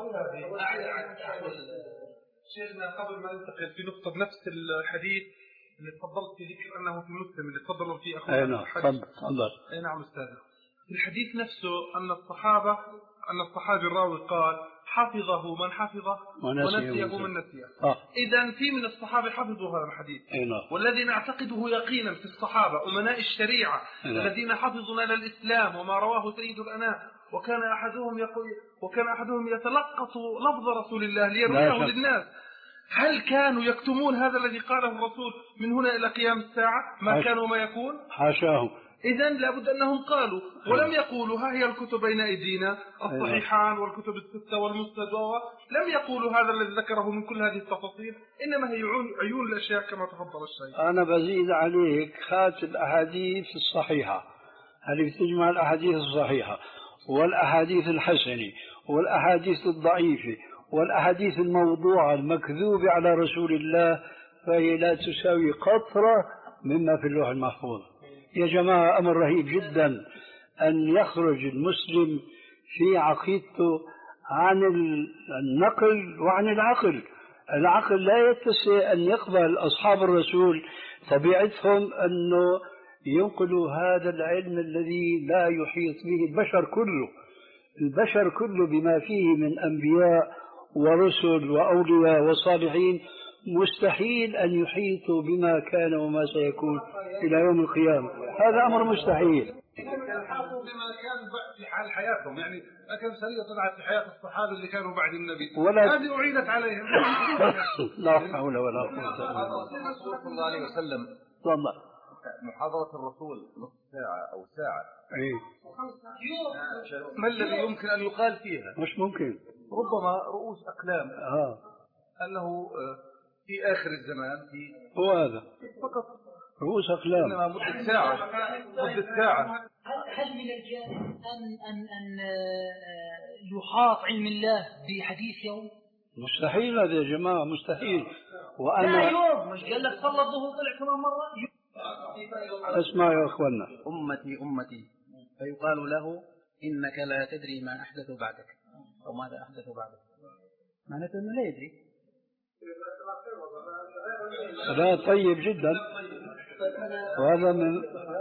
شيخنا قبل ما ننتقل في نقطة بنفس الحديث اللي تفضلت في ذكر أنه في مسلم اللي تفضلوا فيه أخونا. أي نعم تفضل. أي نعم أستاذ. في الحديث نفسه أن الصحابة أن الصحابي الراوي قال حفظه من حفظه ونسيه من نسيه. آه. إذا في من الصحابة حفظوا هذا الحديث. نعم. والذي نعتقده يقينا في الصحابة أمناء الشريعة نعم. الذين حفظوا لنا الإسلام وما رواه سيد الأنام، وكان أحدهم يقول وكان أحدهم يتلقط لفظ رسول الله ليرويه للناس. هل كانوا يكتمون هذا الذي قاله الرسول من هنا إلى قيام الساعة ما كان وما يكون؟ حاشاه. إذن لابد أنهم قالوا، ولم يقولوا ها هي الكتب بين أيدينا الصحيحان والكتب الستة والمسند، لم يقولوا هذا الذي ذكره من كل هذه التفاصيل، إنما هي عيون الأشياء كما تفضل الشيخ. أنا بزيد عليك خات الأحاديث الصحيحة، هذه تجمع الأحاديث الصحيحة والأحاديث الحسنة والأحاديث الضعيفة والأحاديث الموضوعة المكذوبة على رسول الله، فهي لا تساوي قطرة مما في اللوح المحفوظ. يا جماعة أمر رهيب جدا أن يخرج المسلم في عقيدته عن النقل وعن العقل. العقل لا يتسع أن يقبل أصحاب الرسول طبيعتهم أنه ينقلوا هذا العلم الذي لا يحيط به البشر كله، البشر كله بما فيه من أنبياء ورسل وأولياء وصالحين مستحيل أن يحيطوا بما كان وما سيكون إلى يوم القيامة، هذا أمر مستحيل. يحاطوا بما كان في حال حياتهم، يعني أكل سرية طلعت في حياة الصحابة اللي كانوا بعد النبي ولا هذه أعيدت عليهم. لا حول ولا قوة إلا بالله. الرسول صلى الله عليه وسلم والله محاضرة الرسول نصف ساعة أو ساعة. إيه. ما الذي يمكن أن يقال فيها؟ مش ممكن. ربما رؤوس أقلام آه. أنه في آخر الزمان في هو هذا فقط رؤوس أقلام، إنما مدة ساعة مدة ساعة. هل من الجائز أن أن أن يحاط علم الله بحديث يوم؟ مستحيل هذا يا جماعة، مستحيل. وأنا لا يوم مش قال لك صلى الظهر طلع كمان مرة. اسمع يا أخوانا، أمتي أمتي فيقال له إنك لا تدري ما أحدث بعدك أو ماذا أحدث بعدك، معناته أنه لا يدري. لا طيب جدا، وهذا من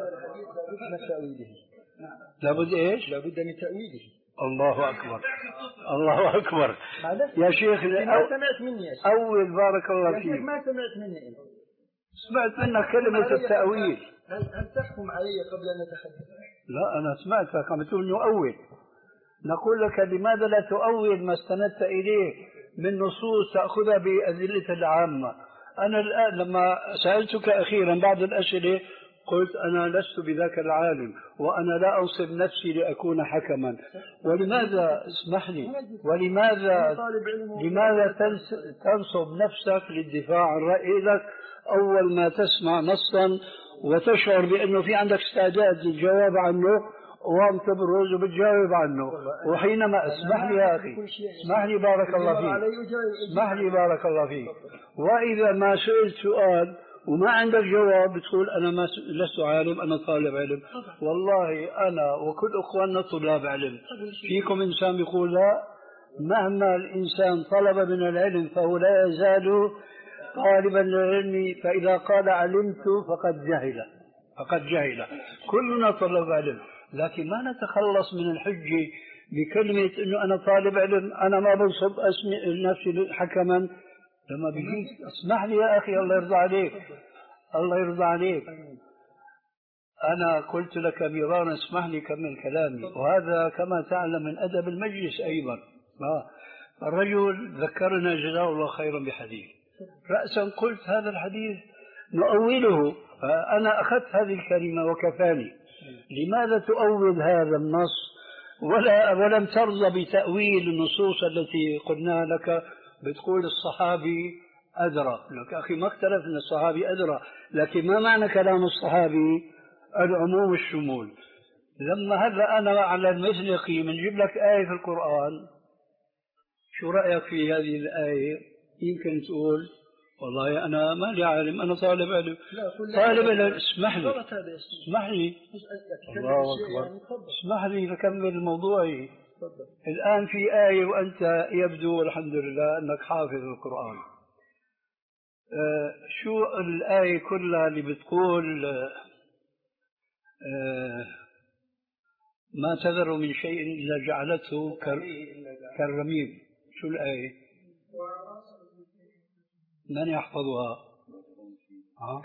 تأويله. لابد إيش؟ لابد من تأويله. الله أكبر الله أكبر يا شيخ. ما سمعت مني يا شيخ. أول بارك الله فيك. ما سمعت مني أنت. سمعت منك كلمة التأويل. هل تحكم علي قبل أن أتحدث؟ لا أنا سمعتك عم تقول نؤول. نقول لك لماذا لا تؤول ما استندت إليه من نصوص تأخذها بأدلة العامة. أنا الآن لما سألتك أخيرا بعد الأسئلة قلت أنا لست بذاك العالم وأنا لا أنصب نفسي لأكون حكما. ولماذا اسمح لي ولماذا لماذا تنصب نفسك للدفاع عن رأيك أول ما تسمع نصا وتشعر بأنه في عندك استعداد للجواب عنه وأنت تبرز وبتجاوب عنه، وحينما اسمح لي يا أخي اسمح لي بارك الله فيك اسمح لي بارك الله فيك وإذا ما سئلت سؤال وما عندك جواب بتقول أنا ما لست عالم أنا طالب علم. والله أنا وكل أخواننا طلاب علم. فيكم إنسان بيقول لا، مهما الإنسان طلب من العلم فهو لا يزال طالبا للعلم، فإذا قال علمت فقد جهل فقد جهل. كلنا طلاب علم، لكن ما نتخلص من الحجة بكلمة إنه أنا طالب علم أنا ما بنصب أسمي نفسي حكما. لما بيجيك اسمح لي يا أخي الله يرضى عليك الله يرضى عليك. أنا قلت لك مرارا اسمح لي كمل كلامي، وهذا كما تعلم من أدب المجلس أيضا. الرجل ذكرنا جزاه الله خيرا بحديث رأسا قلت هذا الحديث نؤوله، فأنا أخذت هذه الكلمة وكفاني. لماذا تؤول هذا النص ولا ولم ترضى بتأويل النصوص التي قلنا لك؟ بتقول الصحابي أدرى. لك أخي ما اختلف أن الصحابي أدرى، لكن ما معنى كلام الصحابي؟ العموم الشمول. لما هذا أنا على المزلق بنجيب لك آية في القرآن، شو رأيك في هذه الآية؟ يمكن تقول والله أنا ما لي عالم أنا طالب علم. طالب علم اسمح لي اسمح لي الله أكبر اسمح لي نكمل موضوعي. الآن في آية وأنت يبدو الحمد لله أنك حافظ القرآن. آه شو الآية كلها اللي بتقول آه ما تذر من شيء إلا جعلته كالرميم؟ شو الآية؟ من يحفظها؟ ها؟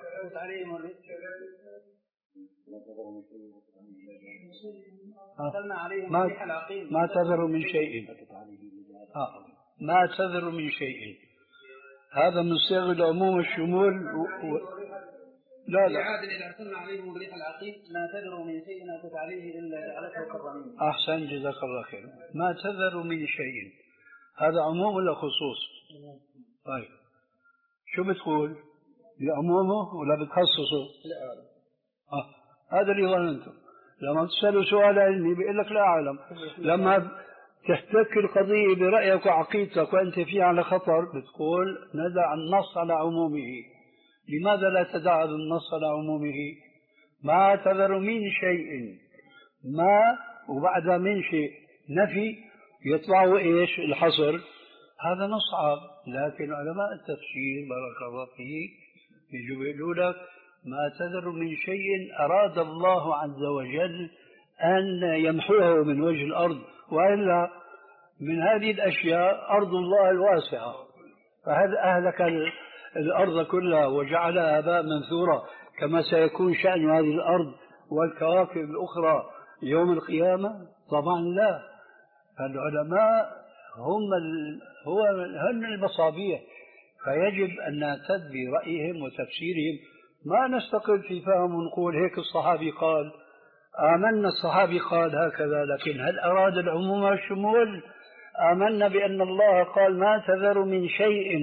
ما ما تذر من شيء آه. ما تذر من شيء هذا من صيغ العموم الشمول و... و... لا لا عاد إذا أرسلنا عليهم الريح العقيم ما تذر من شيء أتت عليه إلا جعلته كالرميم. أحسن جزاك الله خير. ما تذر من شيء هذا عموم ولا خصوص؟ طيب شو بتقول؟ بعمومه ولا بتخصصه؟ لا آه. هذا اللي ظننته. لما تسأله سؤال علمي بيقول لك لا أعلم. لما تحتك القضية برأيك وعقيدتك وأنت فيه على خطر بتقول ندع النص على عمومه. لماذا لا تدع النص على عمومه؟ ما تذر من شيء، ما وبعد من شيء نفي يطلعوا إيش الحصر. هذا نص عام، لكن علماء التفسير بارك الله فيه يجوا يقولوا لك ما تذر من شيء أراد الله عز وجل أن يمحوه من وجه الأرض، وإلا من هذه الأشياء أرض الله الواسعة، فهذا أهلك الأرض كلها وجعلها هباء منثورا، كما سيكون شأن هذه الأرض والكواكب الأخرى يوم القيامة؟ طبعا لا. فالعلماء هم ال... هو هم المصابيح، فيجب أن نعتد برأيهم وتفسيرهم. ما نستقل في فهم ونقول هيك الصحابي قال آمنا الصحابي قال هكذا، لكن هل أراد العموم والشمول آمنا بأن الله قال ما تذر من شيء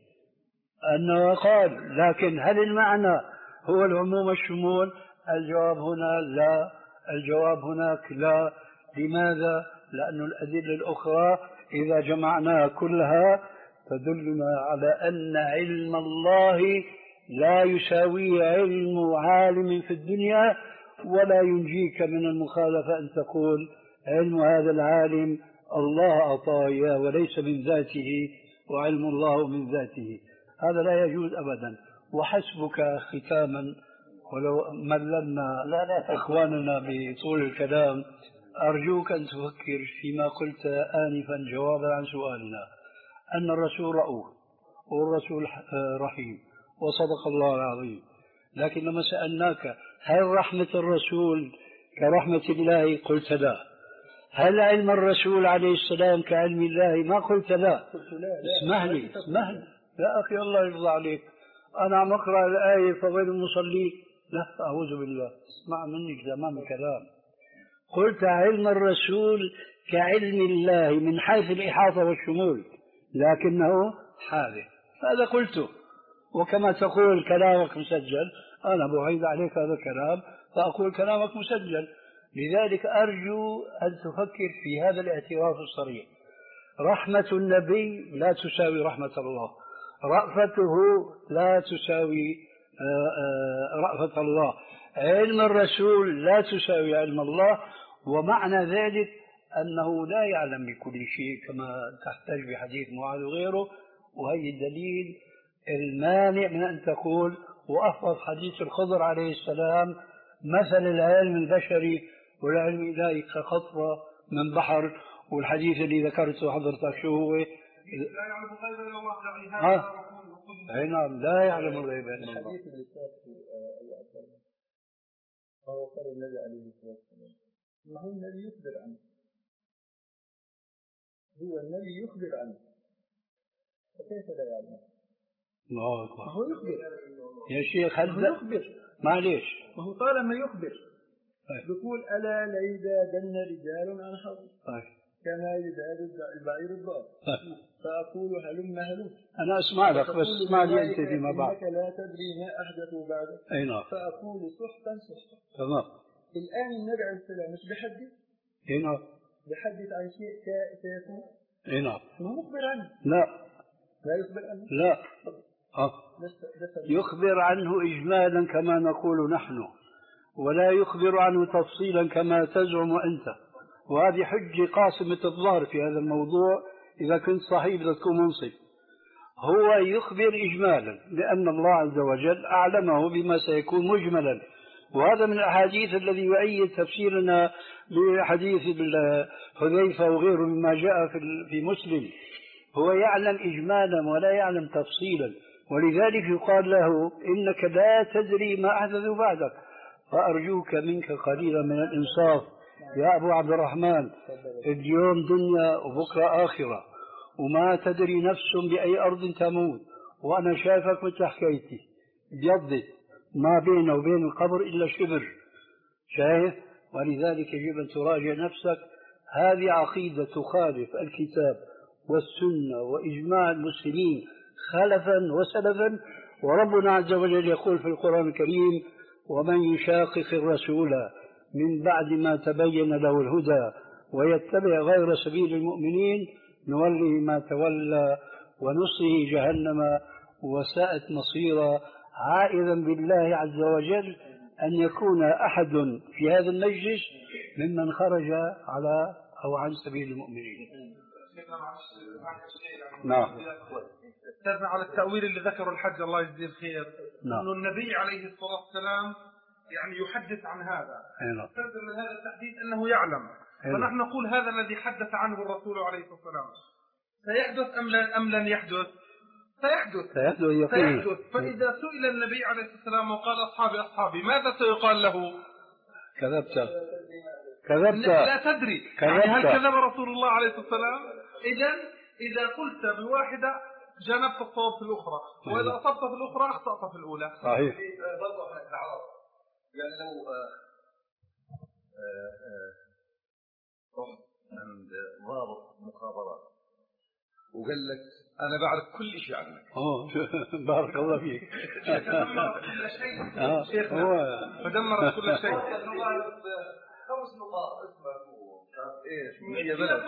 أنه قال، لكن هل المعنى هو العموم الشمول؟ الجواب هنا لا، الجواب هناك لا. لماذا؟ لأن الأدلة الأخرى إذا جمعناها كلها تدلنا على أن علم الله لا يساوي علم عالم في الدنيا، ولا ينجيك من المخالفة أن تقول علم هذا العالم الله أعطاه إياه وليس من ذاته، وعلم الله من ذاته، هذا لا يجوز أبدا. وحسبك ختاما، ولو مللنا لا لا إخواننا بطول الكلام، أرجوك أن تفكر فيما قلت آنفا جوابا عن سؤالنا، أن الرسول رؤوف والرسول رحيم وصدق الله العظيم. لكن لما سألناك هل رحمة الرسول كرحمة الله قلت لا، هل علم الرسول عليه السلام كعلم الله ما قلت لا. اسمح لي اسمح لي يا أخي الله يرضى عليك، أنا عم أقرأ الآية فويل المصلين، لا أعوذ بالله، اسمع مني تمام الكلام. قلت علم الرسول كعلم الله من حيث الإحاطة والشمول، لكنه حادث، هذا قلته. وكما تقول كلامك مسجل، أنا بعيد عليك هذا الكلام فأقول كلامك مسجل. لذلك أرجو أن تفكر في هذا الاعتراف الصريح، رحمة النبي لا تساوي رحمة الله، رأفته لا تساوي رأفة الله، علم الرسول لا تساوي علم الله. ومعنى ذلك أنه لا يعلم بكل شيء كما تحتاج بحديث معاذ وغيره، وهي الدليل المانع من أن تقول وأحفظ حديث الخضر عليه السلام مثل العلم البشري والعلم الإلهي كقطرة من بحر، والحديث اللي ذكرته حضرتك شو هو؟ لا يعلم الغيب إلا الله، يعني هذا أي نعم لا يعلم الغيب إلا الله. الحديث اللي صار في الأثر هو قال النبي عليه الصلاة والسلام ما هو النبي يخبر عنه، هو النبي يخبر عنه، فكيف لا يعلم؟ الله أكبر. ما هو يخبر يا شيخ هل يخبر معليش، ما هو طالما يخبر يقول ألا ليزادن رجال عن حظ كما يزداد البعير الضال، فأقول هلم هلم، أنا أسمع لك بس اسمع لي أنت فيما بعد، إنك لا تدري ما أحدثوا بعدك. أي نعم. فأقول سحتا سحتا. تمام. الآن النبي عليه السلام مش بحدث؟ أي نعم. بحدث عن شيء سيكون؟ أي نعم. ما هو مخبر عنه. لا. لا يخبر عنه؟ لا. أه. يخبر عنه إجمالا كما نقول نحن، ولا يخبر عنه تفصيلا كما تزعم أنت، وهذه حجة قاصمة الظهر في هذا الموضوع. إذا كنت صحيح بدك تكون منصف. هو يخبر إجمالا لأن الله عز وجل أعلمه بما سيكون مجملا، وهذا من الأحاديث الذي يؤيد تفسيرنا لحديث حذيفة وغيره مما جاء في مسلم. هو يعلم إجمالا ولا يعلم تفصيلا، ولذلك يقال له إنك لا تدري ما أحدث بعدك. فأرجوك منك قليلا من الإنصاف يا أبو عبد الرحمن، اليوم دنيا وبكرة آخرة، وما تدري نفس بأي أرض تموت، وأنا شايفك مثل حكايتي بيضت ما بينه وبين القبر إلا شبر، شايف؟ ولذلك يجب أن تراجع نفسك. هذه عقيدة تخالف الكتاب والسنة وإجماع المسلمين خلفا وسلفا. وربنا عز وجل يقول في القرآن الكريم: ومن يشاقق الرسول من بعد ما تبين له الهدى ويتبع غير سبيل المؤمنين نوله ما تولى ونصله جهنم وساءت مصيرا. عائذا بالله عز وجل أن يكون أحد في هذا المجلس ممن خرج على أو عن سبيل المؤمنين. نعم. استاذنا على التأويل اللي ذكره الحج الله يجزيه الخير، نعم. أنه النبي عليه الصلاة والسلام يعني يحدث عن هذا، استلزم من هذا التحديث أنه يعلم، فنحن نقول هذا الذي حدث عنه الرسول عليه الصلاة والسلام سيحدث أم لن, أم لن يحدث؟ سيحدث. سيحدث. سيحدث. فإذا سئل النبي عليه الصلاة والسلام وقال أصحابي أصحابي ماذا سيقال له؟ كذبت كذبت لا تدري. كذبت. يعني هل كذب رسول الله عليه الصلاة والسلام؟ إذا إذا قلت بواحدة جانبت الصواب في الأخرى، وإذا أصبت في الأخرى أخطأت في الأولى. صحيح. يعني لو عند ضابط مخابرات وقال لك أنا بعرف كل شيء عنك. أوه بارك الله فيك. فدمرت كل شيء. آه شيخنا هو فدمرت كل شيء. خمس نقاط اسمك ايش مية بلد.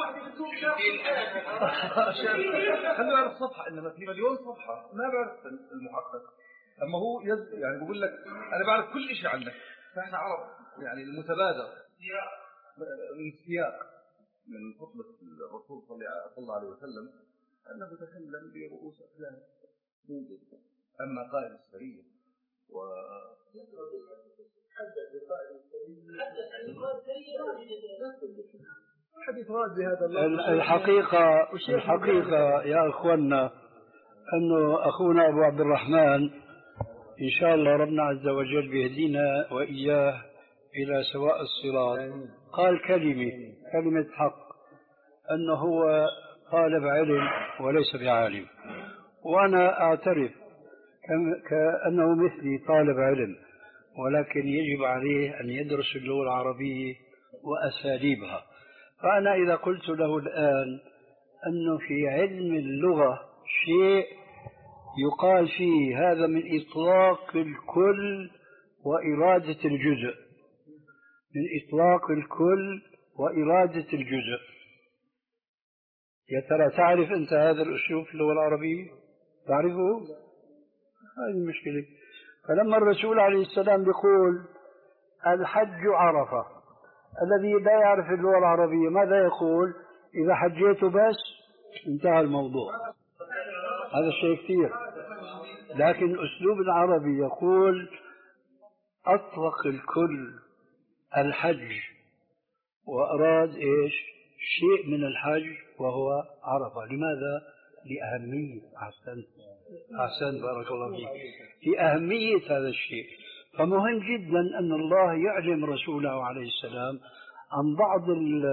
خلوا على الصفحة، إنما في مليون صفحة ما بعرف المحقق. أما هو يز... يعني بقول لك أنا بعرف كل شيء عنك. فإحنا عرب يعني المتبادر من سياق من خطبة الرسول صلى الله عليه وسلم أنه تكلم برؤوس أقلام موجود. أما قائد السرية و حديث رازي هذا الحقيقة الحقيقة يا أخوانا أنه أخونا أبو عبد الرحمن إن شاء الله ربنا عز وجل بيهدينا وإياه إلى سواء الصراط قال كلمة كلمة حق أنه هو طالب علم وليس بعالم، وأنا أعترف كأنه مثلي طالب علم، ولكن يجب عليه أن يدرس اللغة العربية وأساليبها. فأنا إذا قلت له الآن أنه في علم اللغة شيء يقال فيه هذا من إطلاق الكل وإرادة الجزء، من إطلاق الكل وإرادة الجزء. يا ترى تعرف أنت هذا الأسلوب في اللغة العربية؟ تعرفه؟ هذه المشكلة. فلما الرسول عليه السلام يقول الحج عرفة، الذي لا يعرف اللغة العربية ماذا يقول؟ إذا حجيت بس انتهى الموضوع. هذا الشيء كثير. لكن أسلوب العربي يقول أطلق الكل الحج وأراد إيش؟ شيء من الحج وهو عرفة. لماذا؟ لأهمية. أحسنت أحسنت بارك الله فيك. لأهمية هذا الشيء. فمهم جدا أن الله يعلم رسوله عليه السلام عن بعض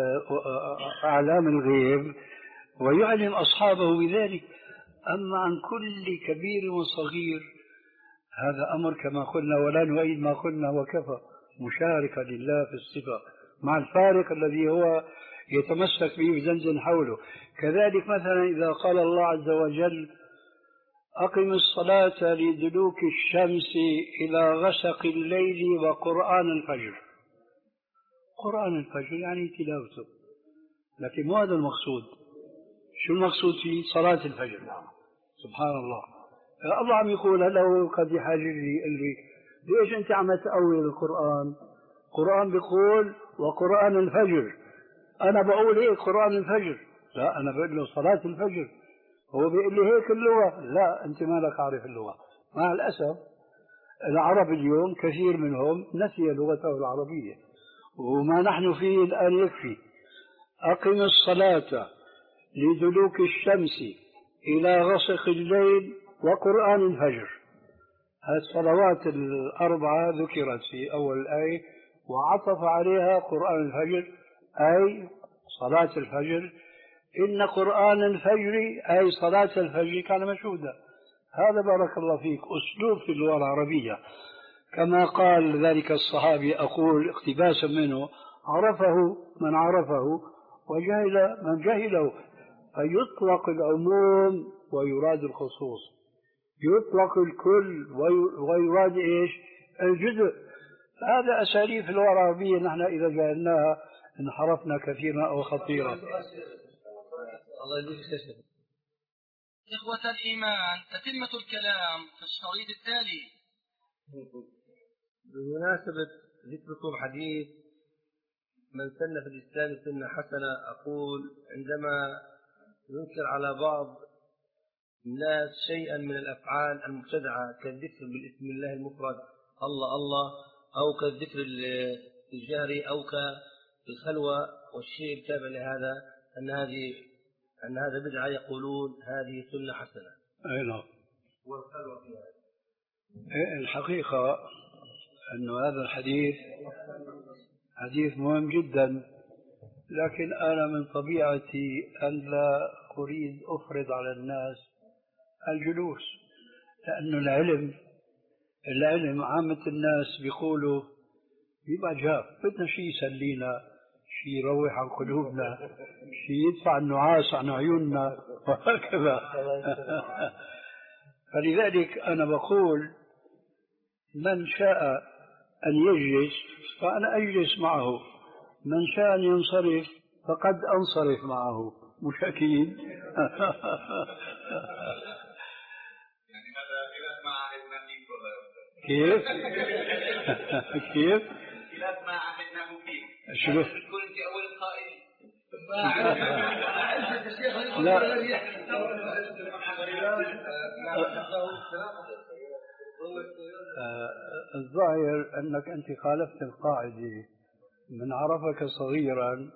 أعلام الغيب ويعلم أصحابه بذلك. أما عن كل كبير وصغير هذا أمر كما قلنا ولا نعيد ما قلنا وكفى، مشاركة لله في الصفة مع الفارق الذي هو يتمسك به ويزنزن حوله. كذلك مثلا إذا قال الله عز وجل أقم الصلاة لدلوك الشمس إلى غسق الليل وقرآن الفجر. قرآن الفجر يعني تلاوته، لكن مو هذا المقصود. شو المقصود فيه؟ صلاة الفجر. سبحان الله. الله عم يقول هلا قد يحاجر لي اللي ليش أنت عم تأول القرآن؟ القرآن بيقول وقرآن الفجر، أنا بقول هيك قرآن الفجر، لا أنا بقول له صلاة الفجر. هو بيقول لي هيك اللغة، لا أنت ما لك عارف اللغة. مع الأسف العرب اليوم كثير منهم نسي لغته العربية، وما نحن فيه الآن يكفي. أقم الصلاة لدلوك الشمس إلى غسق الليل وقرآن الفجر. هذه الصلوات الأربعة ذكرت في أول الآية وعطف عليها قرآن الفجر أي صلاة الفجر. إن قرآن الفجر أي صلاة الفجر كان مشهودا. هذا بارك الله فيك أسلوب في اللغة العربية، كما قال ذلك الصحابي أقول اقتباسا منه عرفه من عرفه وجهل من جهله. فيطلق العموم ويراد الخصوص، يطلق الكل ويراد إيش؟ الجزء. هذا أساليب في اللغة العربية نحن إذا جعلناها انحرفنا كثيرا أو خطيرا. الله يجزيك خير. إخوة الإيمان، تتمة الكلام في الشريط التالي. بمناسبة ذكركم حديث من سن في الإسلام سنة حسنة، أقول عندما ينكر على بعض الناس شيئا من الأفعال المبتدعة كالذكر بالاسم الله المفرد الله الله، أو كالذكر الجهري، أو كالخلوة والشيء التابع لهذا، أن هذه أن هذا بدعة، يقولون هذه سنة حسنة. أي نعم. والخلوة فيها. الحقيقة أن هذا الحديث حديث مهم جدا، لكن أنا من طبيعتي أن لا أريد أفرض على الناس الجلوس، لأن العلم العلم عامة الناس بيقولوا بيبقى جاف، بدنا شيء يسلينا، شيء يروح عن قلوبنا، شيء يدفع النعاس عن عيوننا وهكذا. فلذلك أنا بقول من شاء أن يجلس فأنا أجلس معه، من شاء أن ينصرف فقد أنصرف معه، مش أكيد. كيف؟ كيف؟ خلاف ما عهدناه فيه. شنو؟ تكون أنت أول القائل. لا. الظاهر أنك أنت خالفت القاعدة، من عرفك صغيرا.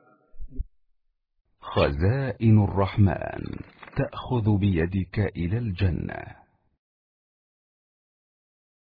خزائن الرحمن تأخذ بيدك إلى الجنة.